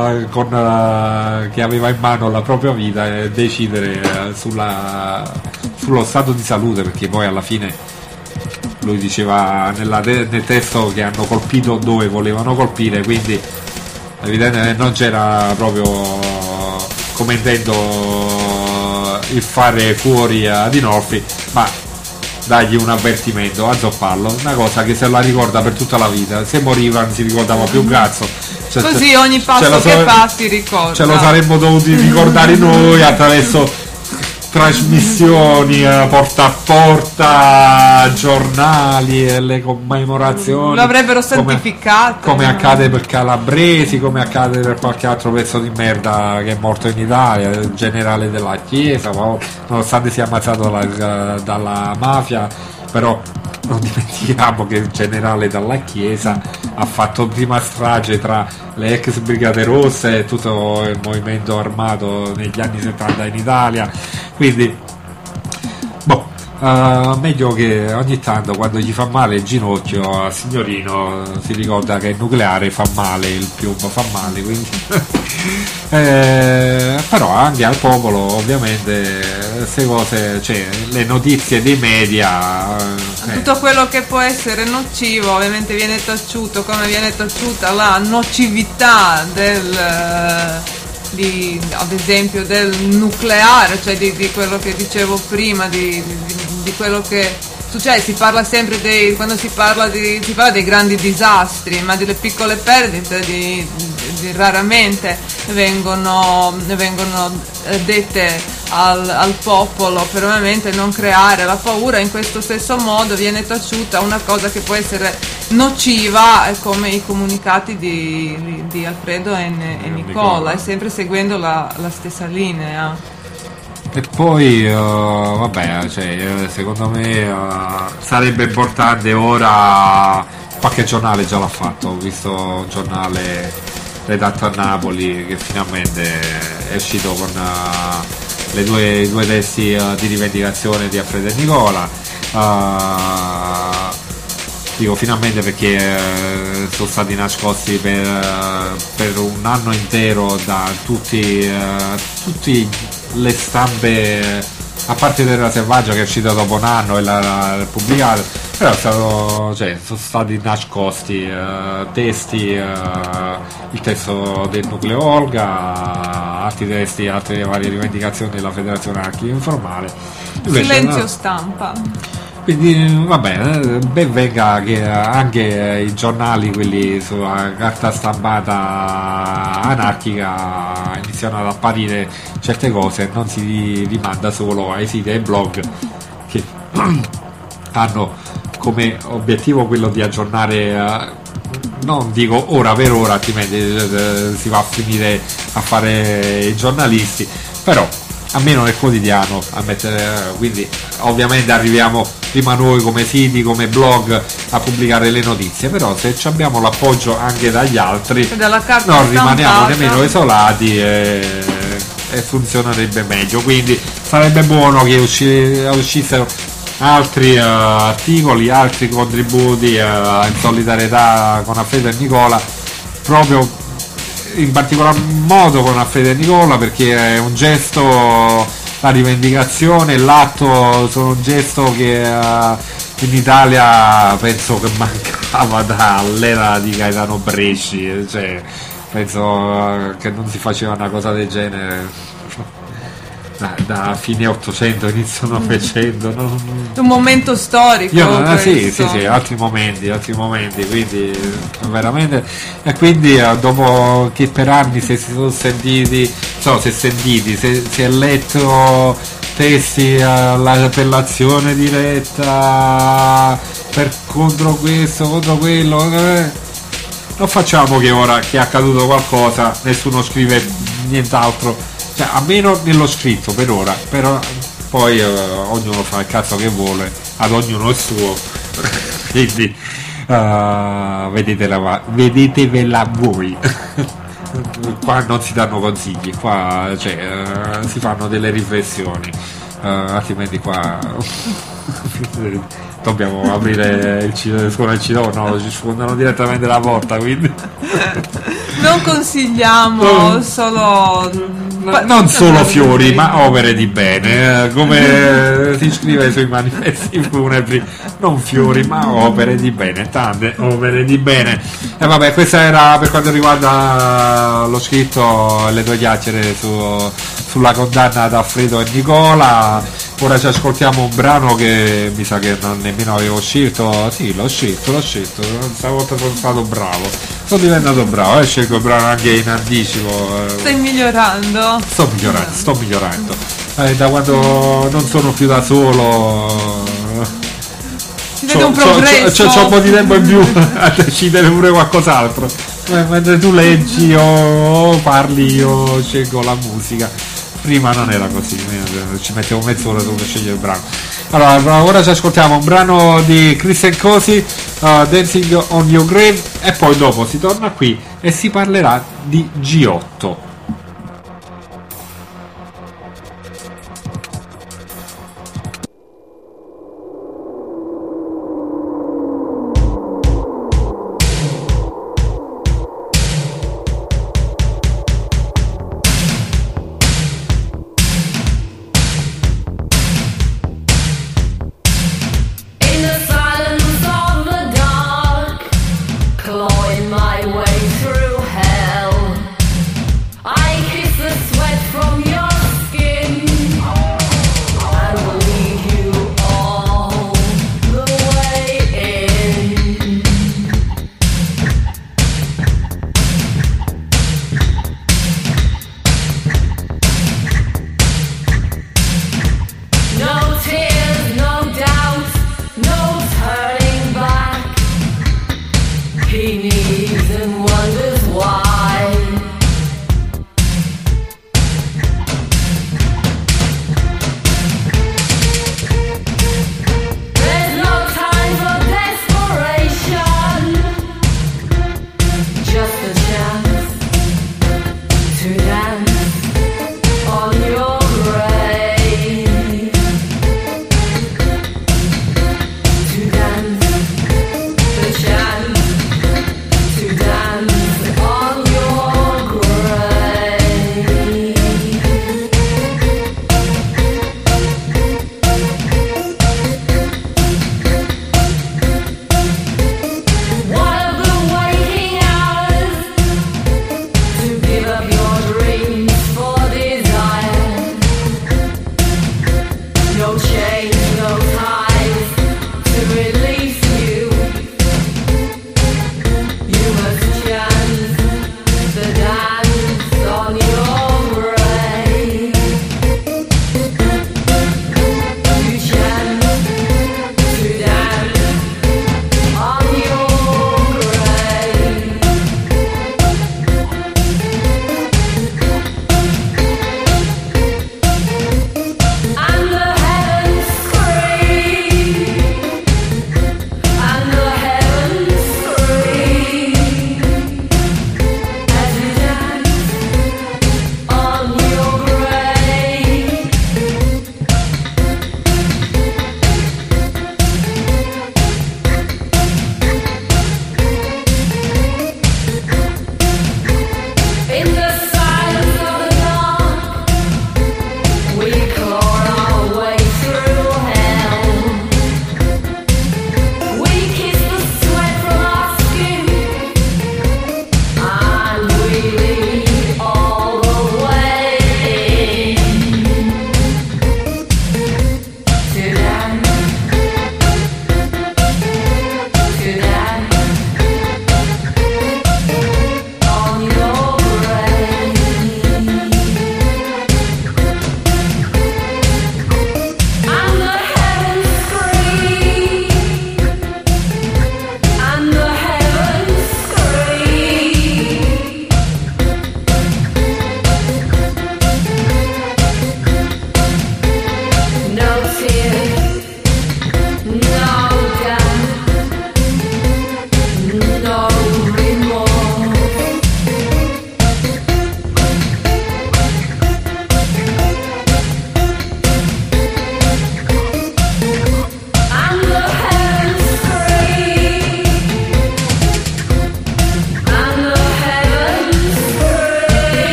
che aveva in mano la propria vita e decidere sullo stato di salute, perché poi alla fine lui diceva nel testo che hanno colpito dove volevano colpire, quindi evidentemente non c'era proprio, come intendo, il fare fuori a Dinolfi, ma dargli un avvertimento, azzopparlo, una cosa che se la ricorda per tutta la vita. Se moriva non si ricordava più un cazzo, così ogni passo che fa si ricorda. Ce lo saremmo dovuti ricordare noi attraverso trasmissioni porta a porta, giornali e le commemorazioni. L'avrebbero santificato, come accade per Calabresi, come accade per qualche altro pezzo di merda che è morto in Italia, il generale della Chiesa, nonostante sia ammazzato dalla mafia, però non dimentichiamo che il generale dalla Chiesa ha fatto prima strage tra le ex Brigate Rosse e tutto il movimento armato negli anni 70 in Italia, quindi meglio che ogni tanto, quando gli fa male il ginocchio al signorino, si ricorda che il nucleare fa male, il piombo fa male, quindi però anche al popolo ovviamente queste cose, cioè le notizie dei media, tutto quello che può essere nocivo ovviamente viene taciuto, come viene taciuta la nocività ad esempio del nucleare, cioè di quello che dicevo prima, di quello che succede. Si parla sempre quando si parla dei grandi disastri, ma delle piccole perdite raramente vengono dette al popolo, per ovviamente non creare la paura. In questo stesso modo viene taciuta una cosa che può essere nociva, come i comunicati di Alfredo e Nicola, e sempre seguendo la stessa linea. E poi secondo me sarebbe importante ora, qualche giornale già l'ha fatto, ho visto un giornale redatto a Napoli che finalmente è uscito con i due testi di rivendicazione di Alfredo e Nicola. Dico finalmente perché sono stati nascosti per un anno intero da tutti le stampe, a parte della Selvaggia che è uscita dopo un anno e l'ha pubblicata, però sono stati nascosti testi, il testo del nucleo Olga, altri testi, altre varie rivendicazioni della Federazione Anarchica Informale. Silenzio stampa. Quindi va bene, ben venga che anche i giornali, quelli sulla carta stampata anarchica, iniziano ad apparire certe cose, non si rimanda solo ai siti e ai blog che hanno come obiettivo quello di aggiornare, non dico ora per ora, altrimenti si va a finire a fare i giornalisti, però almeno nel quotidiano quindi ovviamente arriviamo prima noi come siti, come blog a pubblicare le notizie, però se abbiamo l'appoggio anche dagli altri non rimaniamo nemmeno isolati e funzionerebbe meglio. Quindi sarebbe buono che uscissero altri articoli, altri contributi in solidarietà con Alfredo e Nicola, proprio in particolar modo con Alfredo e Nicola, perché è un gesto, la rivendicazione, l'atto sono un gesto che in Italia penso che mancava dall'era di Gaetano Bresci, cioè penso che non si faceva una cosa del genere da fine 800, inizio 900, un momento storico. Sì, altri momenti, quindi veramente, e quindi dopo che per anni si è letto testi all'appellazione diretta contro questo, contro quello, non facciamo che ora che è accaduto qualcosa nessuno scrive nient'altro, cioè almeno nello scritto per ora, però poi ognuno fa il cazzo che vuole, ad ognuno il suo, quindi vedetevela voi. qua non si danno consigli, qua si fanno delle riflessioni, altrimenti qua dobbiamo aprire il scuola del Cino, no, ci sfondano direttamente la porta, quindi non consigliamo solo non solo fiori ma opere di bene, come si scrive sui manifesti funebri, non fiori ma opere di bene, tante opere di bene. E vabbè, questa era per quanto riguarda lo scritto, le due chiacchiere sulla condanna ad Alfredo e Nicola. Ora ci ascoltiamo un brano che mi sa che non nemmeno avevo scelto. Sì, l'ho scelto, stavolta sono stato bravo, sono diventato bravo, scelgo il brano anche in anticipo. Stai migliorando? Sto migliorando. Da quando non sono più da solo si vede un progresso. C'ho un po' di tempo in più a decidere pure qualcos'altro. Mentre tu leggi o parli, io scelgo la musica. Prima non era così, ci mettevo mezz'ora per scegliere il brano. Allora, ora ci ascoltiamo un brano di Chris & Cosy, Dancing on Your Grave, e poi dopo si torna qui e si parlerà di G8. Clawing my way through hell,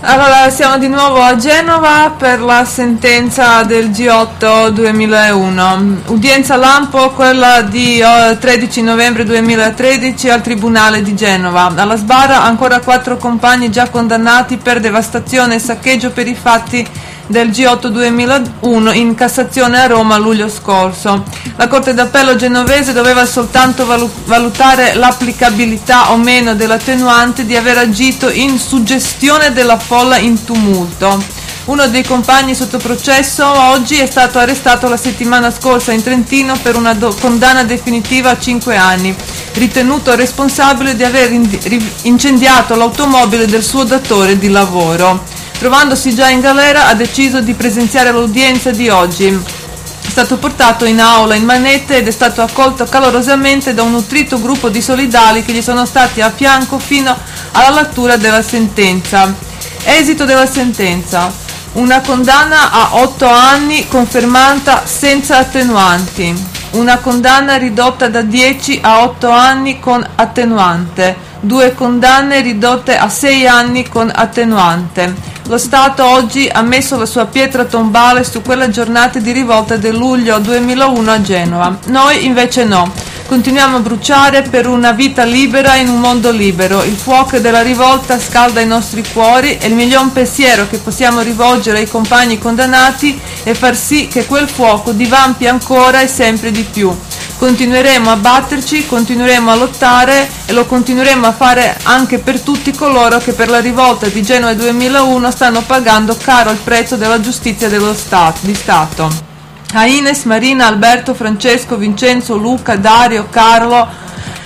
Allora, siamo di nuovo a Genova per la sentenza del G8 2001. Udienza lampo, quella di 13 novembre 2013 al Tribunale di Genova. Alla sbarra ancora 4 compagni già condannati per devastazione e saccheggio per i fatti del G8 2001 in Cassazione a Roma luglio scorso. La Corte d'Appello genovese doveva soltanto valutare l'applicabilità o meno dell'attenuante di aver agito in suggestione della folla in tumulto. Uno dei compagni sotto processo oggi è stato arrestato la settimana scorsa in Trentino per una condanna definitiva a 5 anni, ritenuto responsabile di aver incendiato l'automobile del suo datore di lavoro. Trovandosi già in galera, ha deciso di presenziare all'udienza di oggi. È stato portato in aula in manette ed è stato accolto calorosamente da un nutrito gruppo di solidali che gli sono stati a fianco fino alla lettura della sentenza. Esito della sentenza: una condanna a 8 anni confermata senza attenuanti, una condanna ridotta da 10 a 8 anni con attenuante, 2 condanne ridotte a 6 anni con attenuante. Lo Stato oggi ha messo la sua pietra tombale su quella giornata di rivolta del luglio 2001 a Genova. Noi invece no. Continuiamo a bruciare per una vita libera in un mondo libero. Il fuoco della rivolta scalda i nostri cuori e il miglior pensiero che possiamo rivolgere ai compagni condannati è far sì che quel fuoco divampi ancora e sempre di più. Continueremo a batterci, continueremo a lottare e lo continueremo a fare anche per tutti coloro che per la rivolta di Genova 2001 stanno pagando caro il prezzo della giustizia di Stato. A Ines, Marina, Alberto, Francesco, Vincenzo, Luca, Dario, Carlo,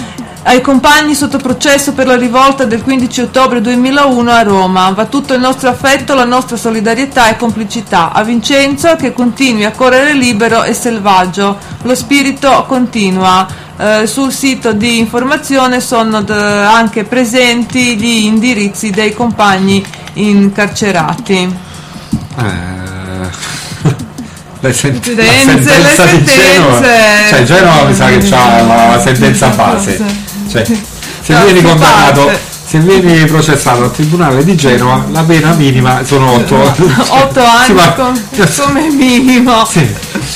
ai compagni sotto processo per la rivolta del 15 ottobre 2001 a Roma va tutto il nostro affetto, la nostra solidarietà e complicità. A Vincenzo, che continui a correre libero e selvaggio. Lo spirito continua. Sul sito di informazione sono anche presenti gli indirizzi dei compagni incarcerati. Le sentenze di Genova, cioè Genova mi sa che c'ha la sentenza base. Cioè, se vieni condannato, se vieni processato al Tribunale di Genova, la pena minima sono 8 anni come minimo. Sì.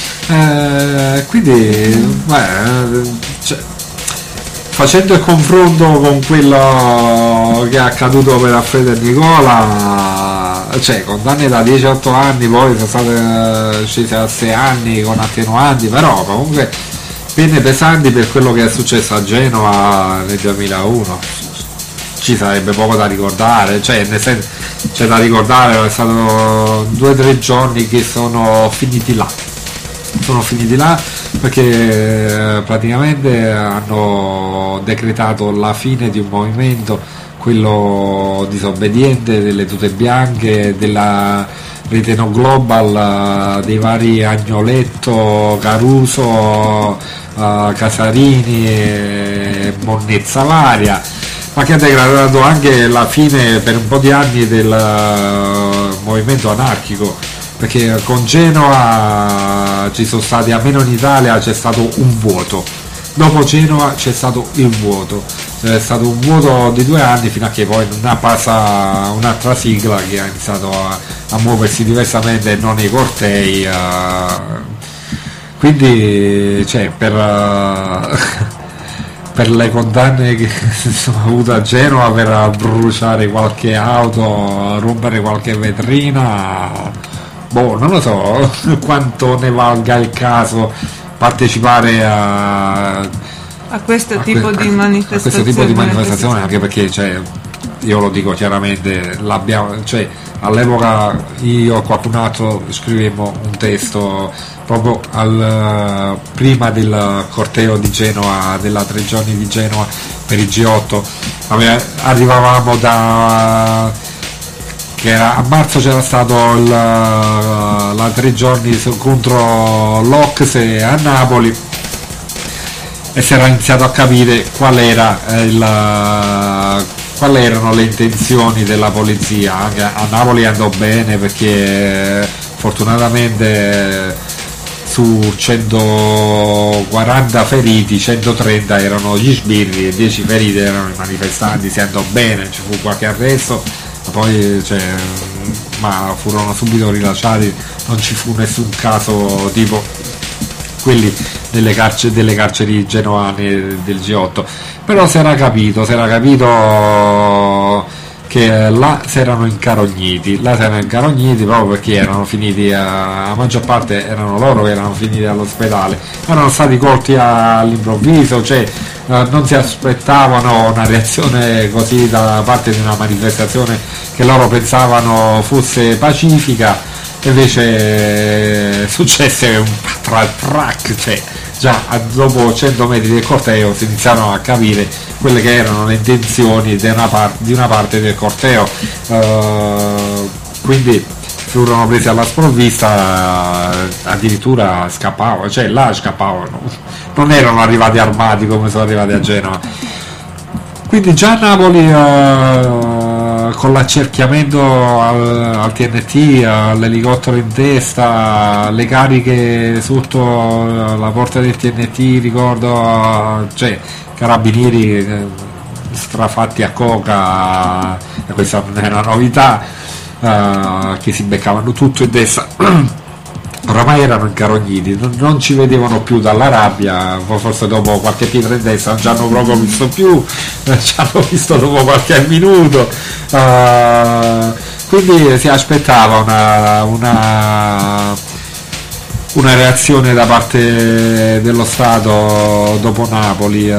Quindi cioè, facendo il confronto con quello che è accaduto per Alfredo e Nicola, cioè condanne da 10 a 8 anni, poi sono state scese a 6 anni con attenuanti, però comunque pene pesanti per quello che è successo a Genova nel 2001. Ci sarebbe poco da ricordare, cioè nel senso, c'è da ricordare, è stato 2 o 3 giorni che sono finiti là perché praticamente hanno decretato la fine di un movimento, quello disobbediente delle tute bianche, della rete no global, dei vari Agnoletto, Caruso, Casarini, Monnezza varia, ma che ha decretato anche la fine per un po' di anni del movimento anarchico, perché con Genova ci sono stati, almeno in Italia c'è stato un vuoto, dopo Genova c'è stato il vuoto, c'è stato un vuoto di 2 anni fino a che poi non è passa un'altra sigla che ha iniziato a muoversi diversamente e non i cortei, quindi cioè, per le condanne che sono avute a Genova, per bruciare qualche auto, rompere qualche vetrina, non lo so quanto ne valga il caso partecipare a questo tipo di manifestazione, anche perché cioè, io lo dico chiaramente, cioè, all'epoca io e qualcun altro scrivemmo un testo proprio prima del corteo di Genova, della 3 giorni di Genova per il G8. Arrivavamo che a marzo c'era stato la 3 giorni contro l'Ocse a Napoli e si era iniziato a capire quali erano le intenzioni della polizia. Anche a Napoli andò bene perché fortunatamente su 140 feriti 130 erano gli sbirri e 10 feriti erano i manifestanti, si andò bene, ci fu qualche arresto poi ma furono subito rilasciati, non ci fu nessun caso tipo quelli delle carceri genoane del G8, però si era capito che là si erano incarogniti proprio perché erano finiti la maggior parte erano loro che erano finiti all'ospedale, erano stati colti all'improvviso, non si aspettavano una reazione così da parte di una manifestazione che loro pensavano fosse pacifica, invece successe un track, già dopo 100 metri del corteo si iniziarono a capire quelle che erano le intenzioni di una parte del corteo, quindi furono presi alla sprovvista, addirittura scappavano, là scappavano, non erano arrivati armati come sono arrivati a Genova. Quindi già a Napoli con l'accerchiamento al TNT, all'elicottero in testa, le cariche sotto la porta del TNT, ricordo, carabinieri strafatti a coca, questa non è una novità, che si beccavano tutto in testa. Oramai erano incarogniti, non ci vedevano più dalla rabbia, forse dopo qualche pietra in testa non ci hanno proprio visto più, ci hanno visto dopo qualche minuto, quindi si aspettava una reazione da parte dello Stato dopo Napoli.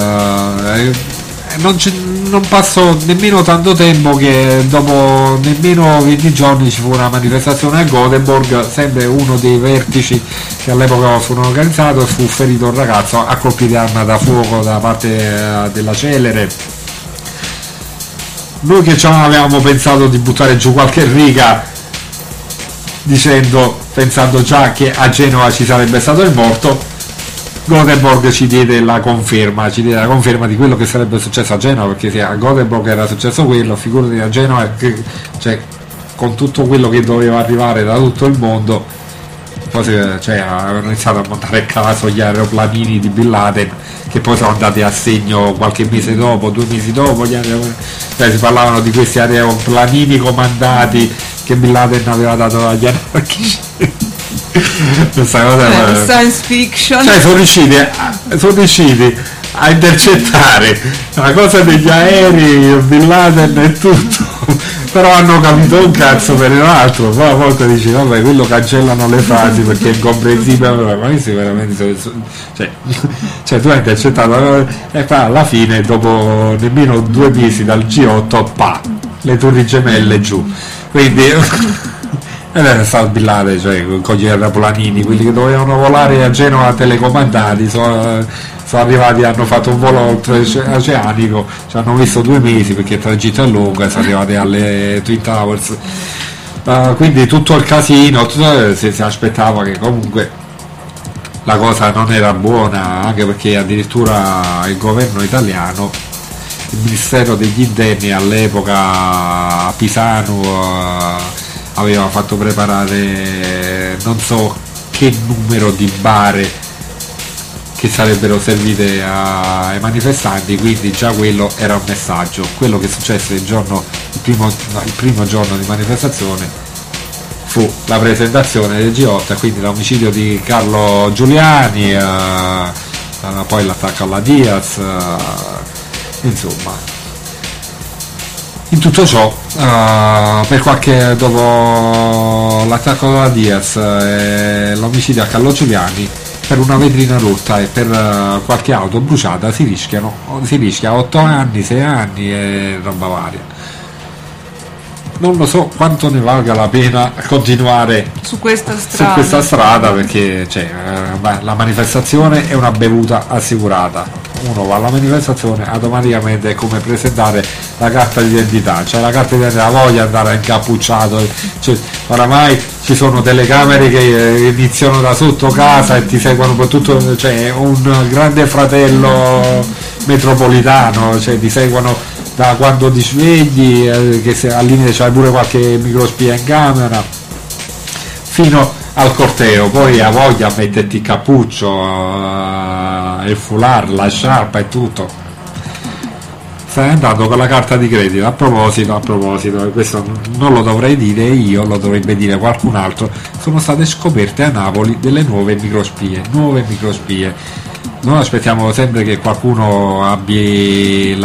Non passò nemmeno tanto tempo che dopo nemmeno 20 giorni ci fu una manifestazione a Gothenburg, sempre uno dei vertici che all'epoca furono organizzati, fu ferito un ragazzo a colpi di arma da fuoco da parte della Celere. Noi che già avevamo pensato di buttare giù qualche riga pensando già che a Genova ci sarebbe stato il morto, Gothenburg ci diede la conferma di quello che sarebbe successo a Genova, perché se a Gothenburg era successo quello, figurati a Genova, con tutto quello che doveva arrivare da tutto il mondo. Poi avevano iniziato a montare a caso gli aeroplanini di Bin Laden, che poi sono andati a segno qualche mese dopo, 2 mesi dopo, si parlavano di questi aeroplanini comandati che Bin Laden aveva dato agli anarchici. Questa cosa science fiction, sono riusciti a intercettare la cosa degli aerei, Bin Laden e tutto, però hanno capito un cazzo per l'altro. Poi a volte dici vabbè, quello cancellano le frasi perché è incomprensibile, ma questi veramente tu hai intercettato, e poi alla fine dopo nemmeno 2 mesi dal G8 le torri gemelle giù, quindi ed era stato Bin Laden, con gli aeroplanini, quelli che dovevano volare a Genova telecomandati, sono arrivati, hanno fatto un volo oltreoceanico, ci hanno messo 2 mesi perché il tragitto è lungo, sono arrivati alle Twin Towers, quindi tutto il casino, si aspettava che comunque la cosa non era buona, anche perché addirittura il governo italiano, il Ministero degli Interni all'epoca a Pisano, aveva fatto preparare non so che numero di bare che sarebbero servite ai manifestanti, quindi già quello era un messaggio. Quello che successe il primo giorno di manifestazione fu la presentazione del G8, quindi l'omicidio di Carlo Giuliani, poi l'attacco alla Diaz, insomma. In tutto ciò, dopo l'attacco alla Diaz e l'omicidio a Carlo Giuliani, per una vetrina rotta e per qualche auto bruciata si rischia 8 anni, 6 anni e roba varia. Non lo so quanto ne valga la pena continuare su questa strada perché la manifestazione è una bevuta assicurata. Uno va alla manifestazione, automaticamente è come presentare la carta d'identità, la carta d'identità, voglia andare incappucciato, oramai ci sono telecamere che iniziano da sotto casa e ti seguono per tutto, un grande fratello metropolitano, ti seguono da quando ti svegli, che se al limite c'hai pure qualche microspia in camera, fino al corteo. Poi ha voglia a metterti il cappuccio, il foulard, la sciarpa e tutto. stai andando con la carta di credito. A proposito, questo non lo dovrei dire io, lo dovrebbe dire qualcun altro. Sono state scoperte a Napoli delle nuove microspie. Noi aspettiamo sempre che qualcuno abbia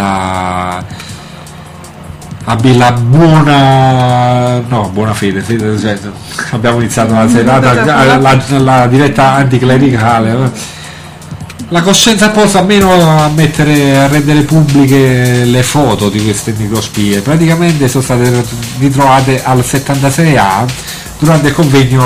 buona fede, cioè, abbiamo iniziato la serata, la diretta anticlericale, la coscienza possa almeno a rendere pubbliche le foto di queste microspie. Praticamente sono state ritrovate al 76A durante il convegno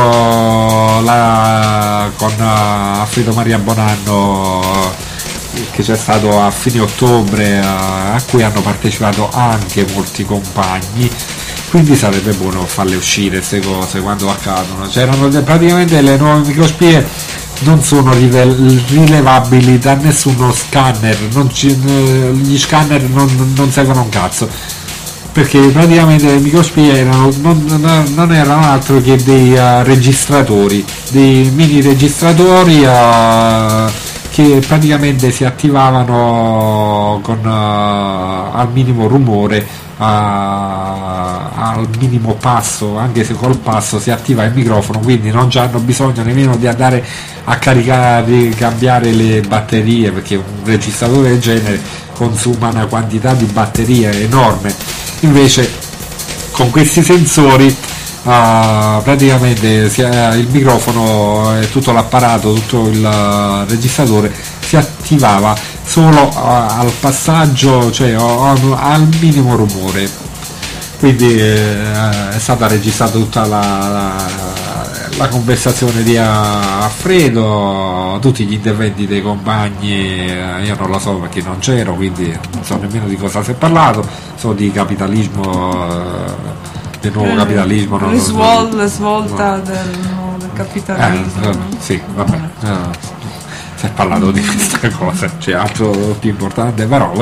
con Alfredo Maria Bonanno, che c'è stato a fine ottobre, a cui hanno partecipato anche molti compagni, quindi sarebbe buono farle uscire queste cose quando accadono. C'erano praticamente le nuove microspie, non sono rilevabili da nessuno scanner, gli scanner non servono un cazzo, perché praticamente le microspie non erano altro che dei registratori, dei mini registratori che praticamente si attivavano con al minimo rumore, al minimo passo, anche se col passo si attiva il microfono, quindi non hanno bisogno nemmeno di andare a caricare, cambiare le batterie, perché un registratore del genere consuma una quantità di batterie enorme. Invece con questi sensori praticamente il microfono e tutto l'apparato, tutto il registratore si attivava solo al passaggio, cioè al minimo rumore. Quindi è stata registrata tutta la conversazione di Alfredo, tutti gli interventi dei compagni. Io non lo so perché non c'ero, quindi non so nemmeno di cosa si è parlato, so di capitalismo, del nuovo capitalismo, svolta del capitalismo. Sì, vabbè, si è parlato di queste cose, c'è altro più importante, però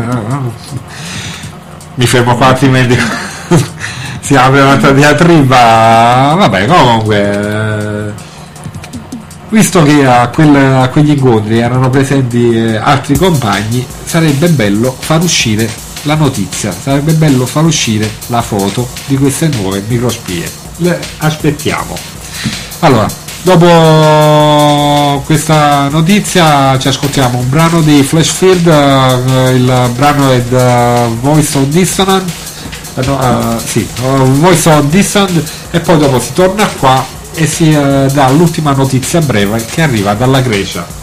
mi fermo qua, altrimenti si apre un'altra diatriba. Vabbè, comunque, visto che a quegli incontri erano presenti altri compagni, sarebbe bello far uscire la notizia, sarebbe bello far uscire la foto di queste nuove microspie. Le aspettiamo. Allora, dopo questa notizia ci ascoltiamo un brano di Flashfield, il brano è The Voice of Dissonance, Voice of Dissonance, e poi dopo si torna qua e si dà l'ultima notizia breve che arriva dalla Grecia.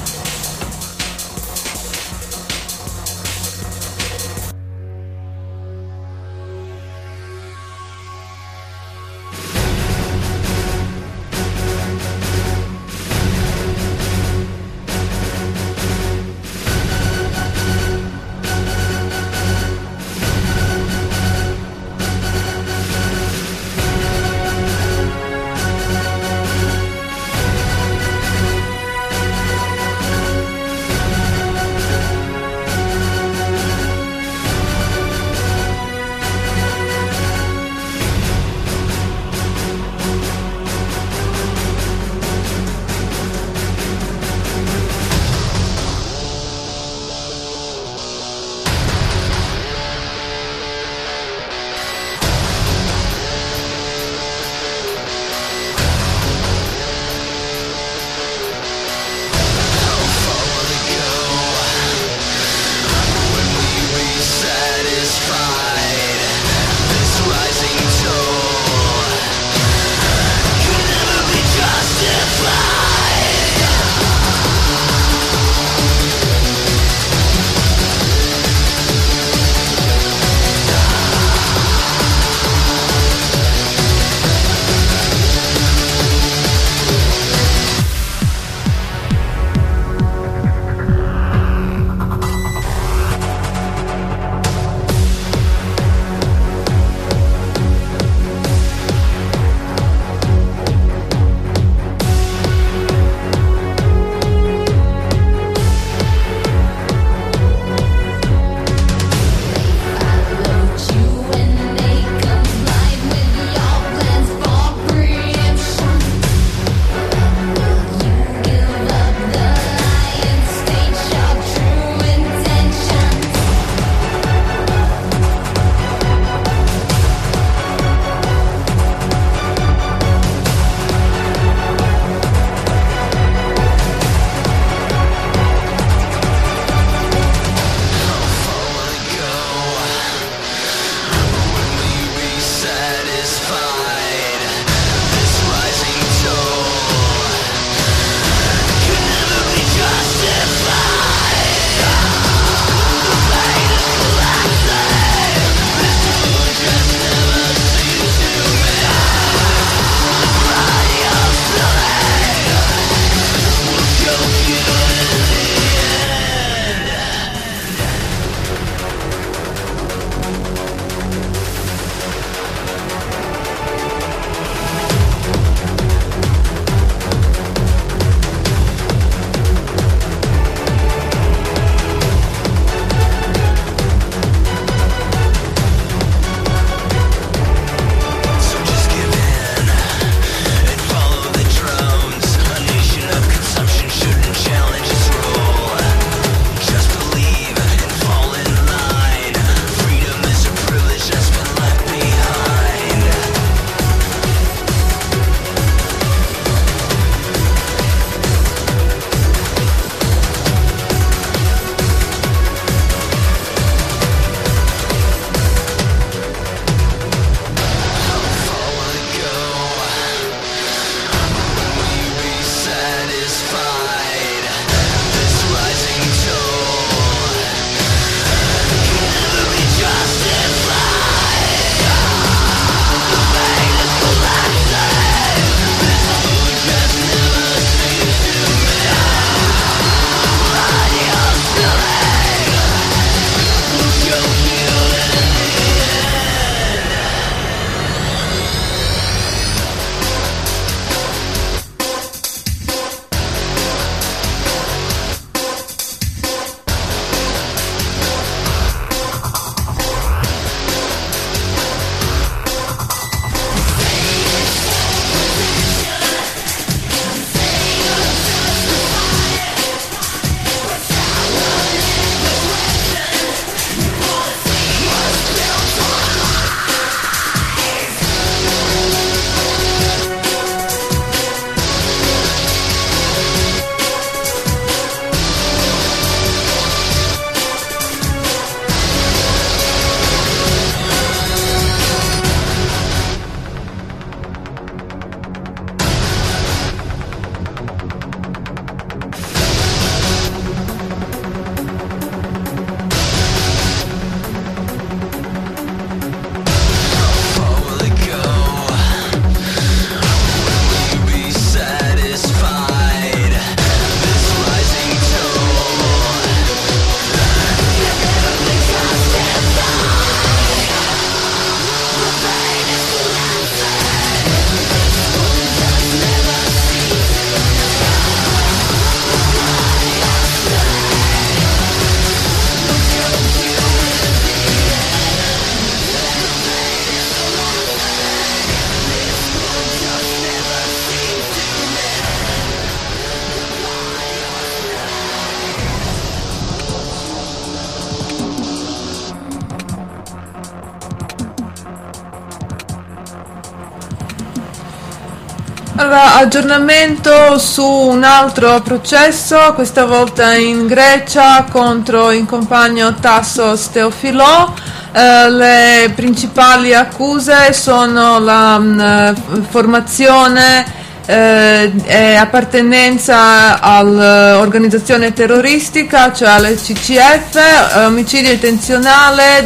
Allora, aggiornamento su un altro processo, questa volta in Grecia contro il compagno Tassos Theophilou. Le principali accuse sono la formazione e appartenenza all'organizzazione terroristica, cioè alle CCF, omicidio intenzionale,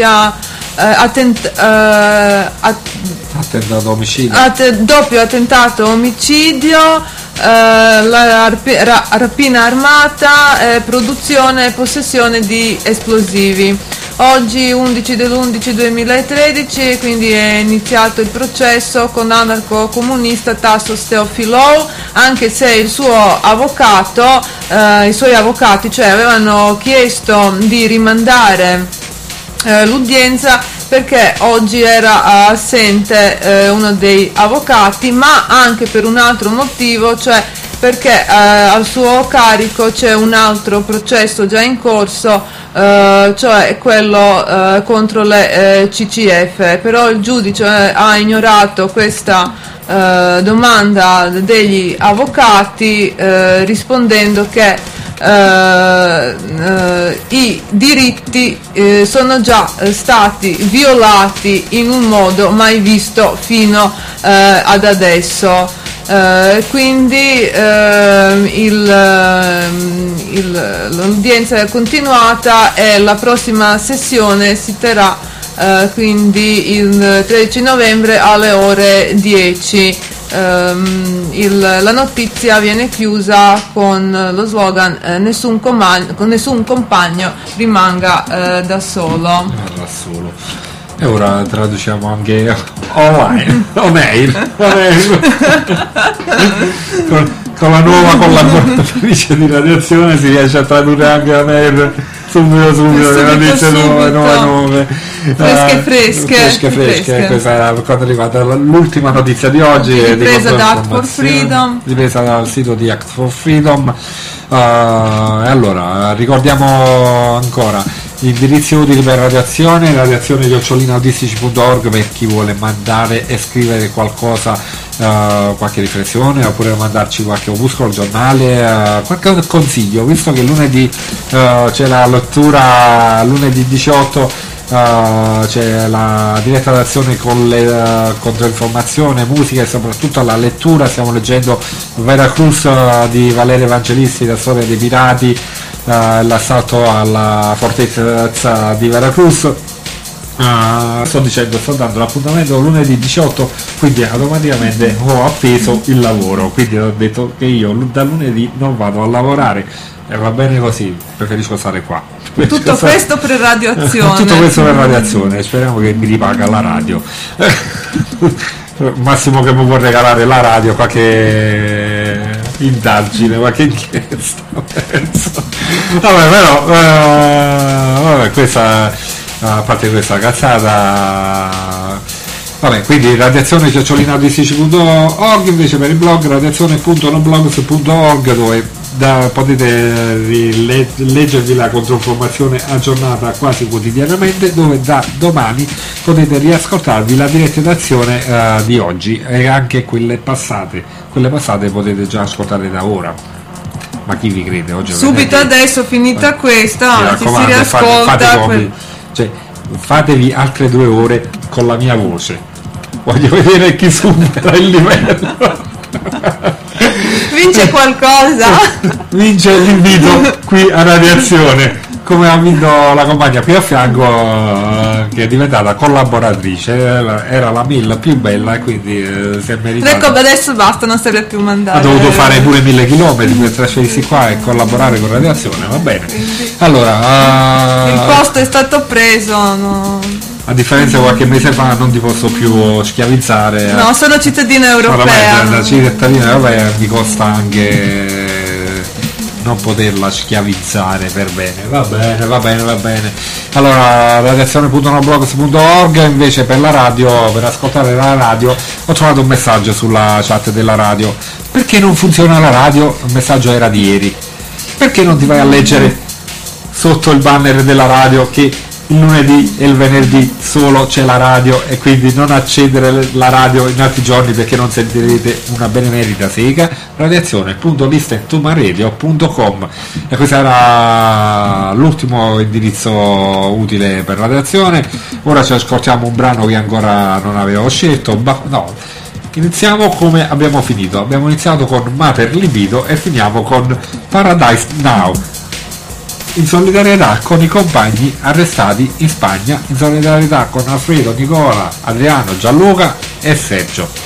doppio attentato omicidio, rapina armata, produzione e possessione di esplosivi. Oggi 11 dell'11/2013, quindi è iniziato il processo con l'anarco-comunista Tassos Theophilou, anche se i suoi avvocati cioè, avevano chiesto di rimandare l'udienza perché oggi era assente uno dei avvocati, ma anche per un altro motivo, cioè perché al suo carico c'è un altro processo già in corso, cioè quello contro le CCF, però il giudice ha ignorato questa domanda degli avvocati rispondendo che i diritti sono già stati violati in un modo mai visto fino ad adesso. Quindi l'udienza è continuata e la prossima sessione si terrà quindi il 13 novembre alle ore 10. La notizia viene chiusa con lo slogan nessun compagno rimanga da solo. E ora traduciamo anche online, o mail. Con la nuova collaboratrice di radiazione si riesce a tradurre anche la mail subito le notizie nuove. Fresche. Questa per quanto riguarda l'ultima notizia di oggi, ripresa da Act for Freedom, ripresa dal sito di Act for Freedom. E allora ricordiamo ancora indirizzi utili per radiazione@autistici.org per chi vuole mandare e scrivere qualcosa, qualche riflessione, oppure mandarci qualche opuscolo, giornale, qualche consiglio, visto che lunedì c'è la lettura, lunedì 18 c'è la diretta d'azione con le controinformazione, musica e soprattutto la lettura. Stiamo leggendo Veracruz di Valerio Evangelisti, la storia dei pirati, l'assalto alla fortezza di Veracruz. Sto dando l'appuntamento lunedì 18, quindi automaticamente ho appeso il lavoro, quindi ho detto che io da lunedì non vado a lavorare e va bene così, preferisco stare qua. Tutto questo per radioazione. Tutto questo per radiazione, speriamo che mi ripaga la radio. Massimo che mi può regalare la radio, qualche indagine, qualche inchiesta, penso. Vabbè, però vabbè, questa, a parte questa cazzata, vabbè, quindi radiazione@autistici.org, invece per il blog radiazione.noblogs.org, dove potete leggervi la controinformazione aggiornata quasi quotidianamente, dove da domani potete riascoltarvi la diretta d'azione di oggi e anche quelle passate potete già ascoltare da ora. Ma chi vi crede? Oggi subito adesso finita questa ci si riascolta, fatevi altre 2 ore con la mia voce, voglio vedere chi supera il livello. Vince qualcosa, vince l'invito qui a radiazione, come ha vinto la compagna qui a fianco, che è diventata collaboratrice, era la mail più bella e quindi si è meritata. Ecco, adesso basta, non serve più mandare, ha dovuto fare pure 1000 chilometri per trasferirsi qua e collaborare con radiazione, va bene. Quindi, allora il posto è stato preso, no? A differenza di qualche mese fa non ti posso più schiavizzare. No, sono cittadina europea. Da cittadina europea mi costa anche non poterla schiavizzare per bene. Va bene. Allora, radiazione.noblogs.org, invece per la radio, per ascoltare la radio, ho trovato un messaggio sulla chat della radio. Perché non funziona la radio? Il messaggio era di ieri. Perché non ti vai a leggere sotto il banner della radio che il lunedì e il venerdì solo c'è la radio, e quindi non accedere la radio in altri giorni perché non sentirete una benemerita sega. Radiazione.listentomaradio.com, e questo era l'ultimo indirizzo utile per Radiazione. Ora ci ascoltiamo un brano che ancora non avevo scelto, iniziamo come abbiamo finito. Abbiamo iniziato con Mater Libido e finiamo con Paradise Now, in solidarietà con i compagni arrestati in Spagna, in solidarietà con Alfredo, Nicola, Adriano, Gianluca e Sergio.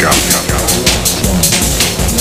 Ciao.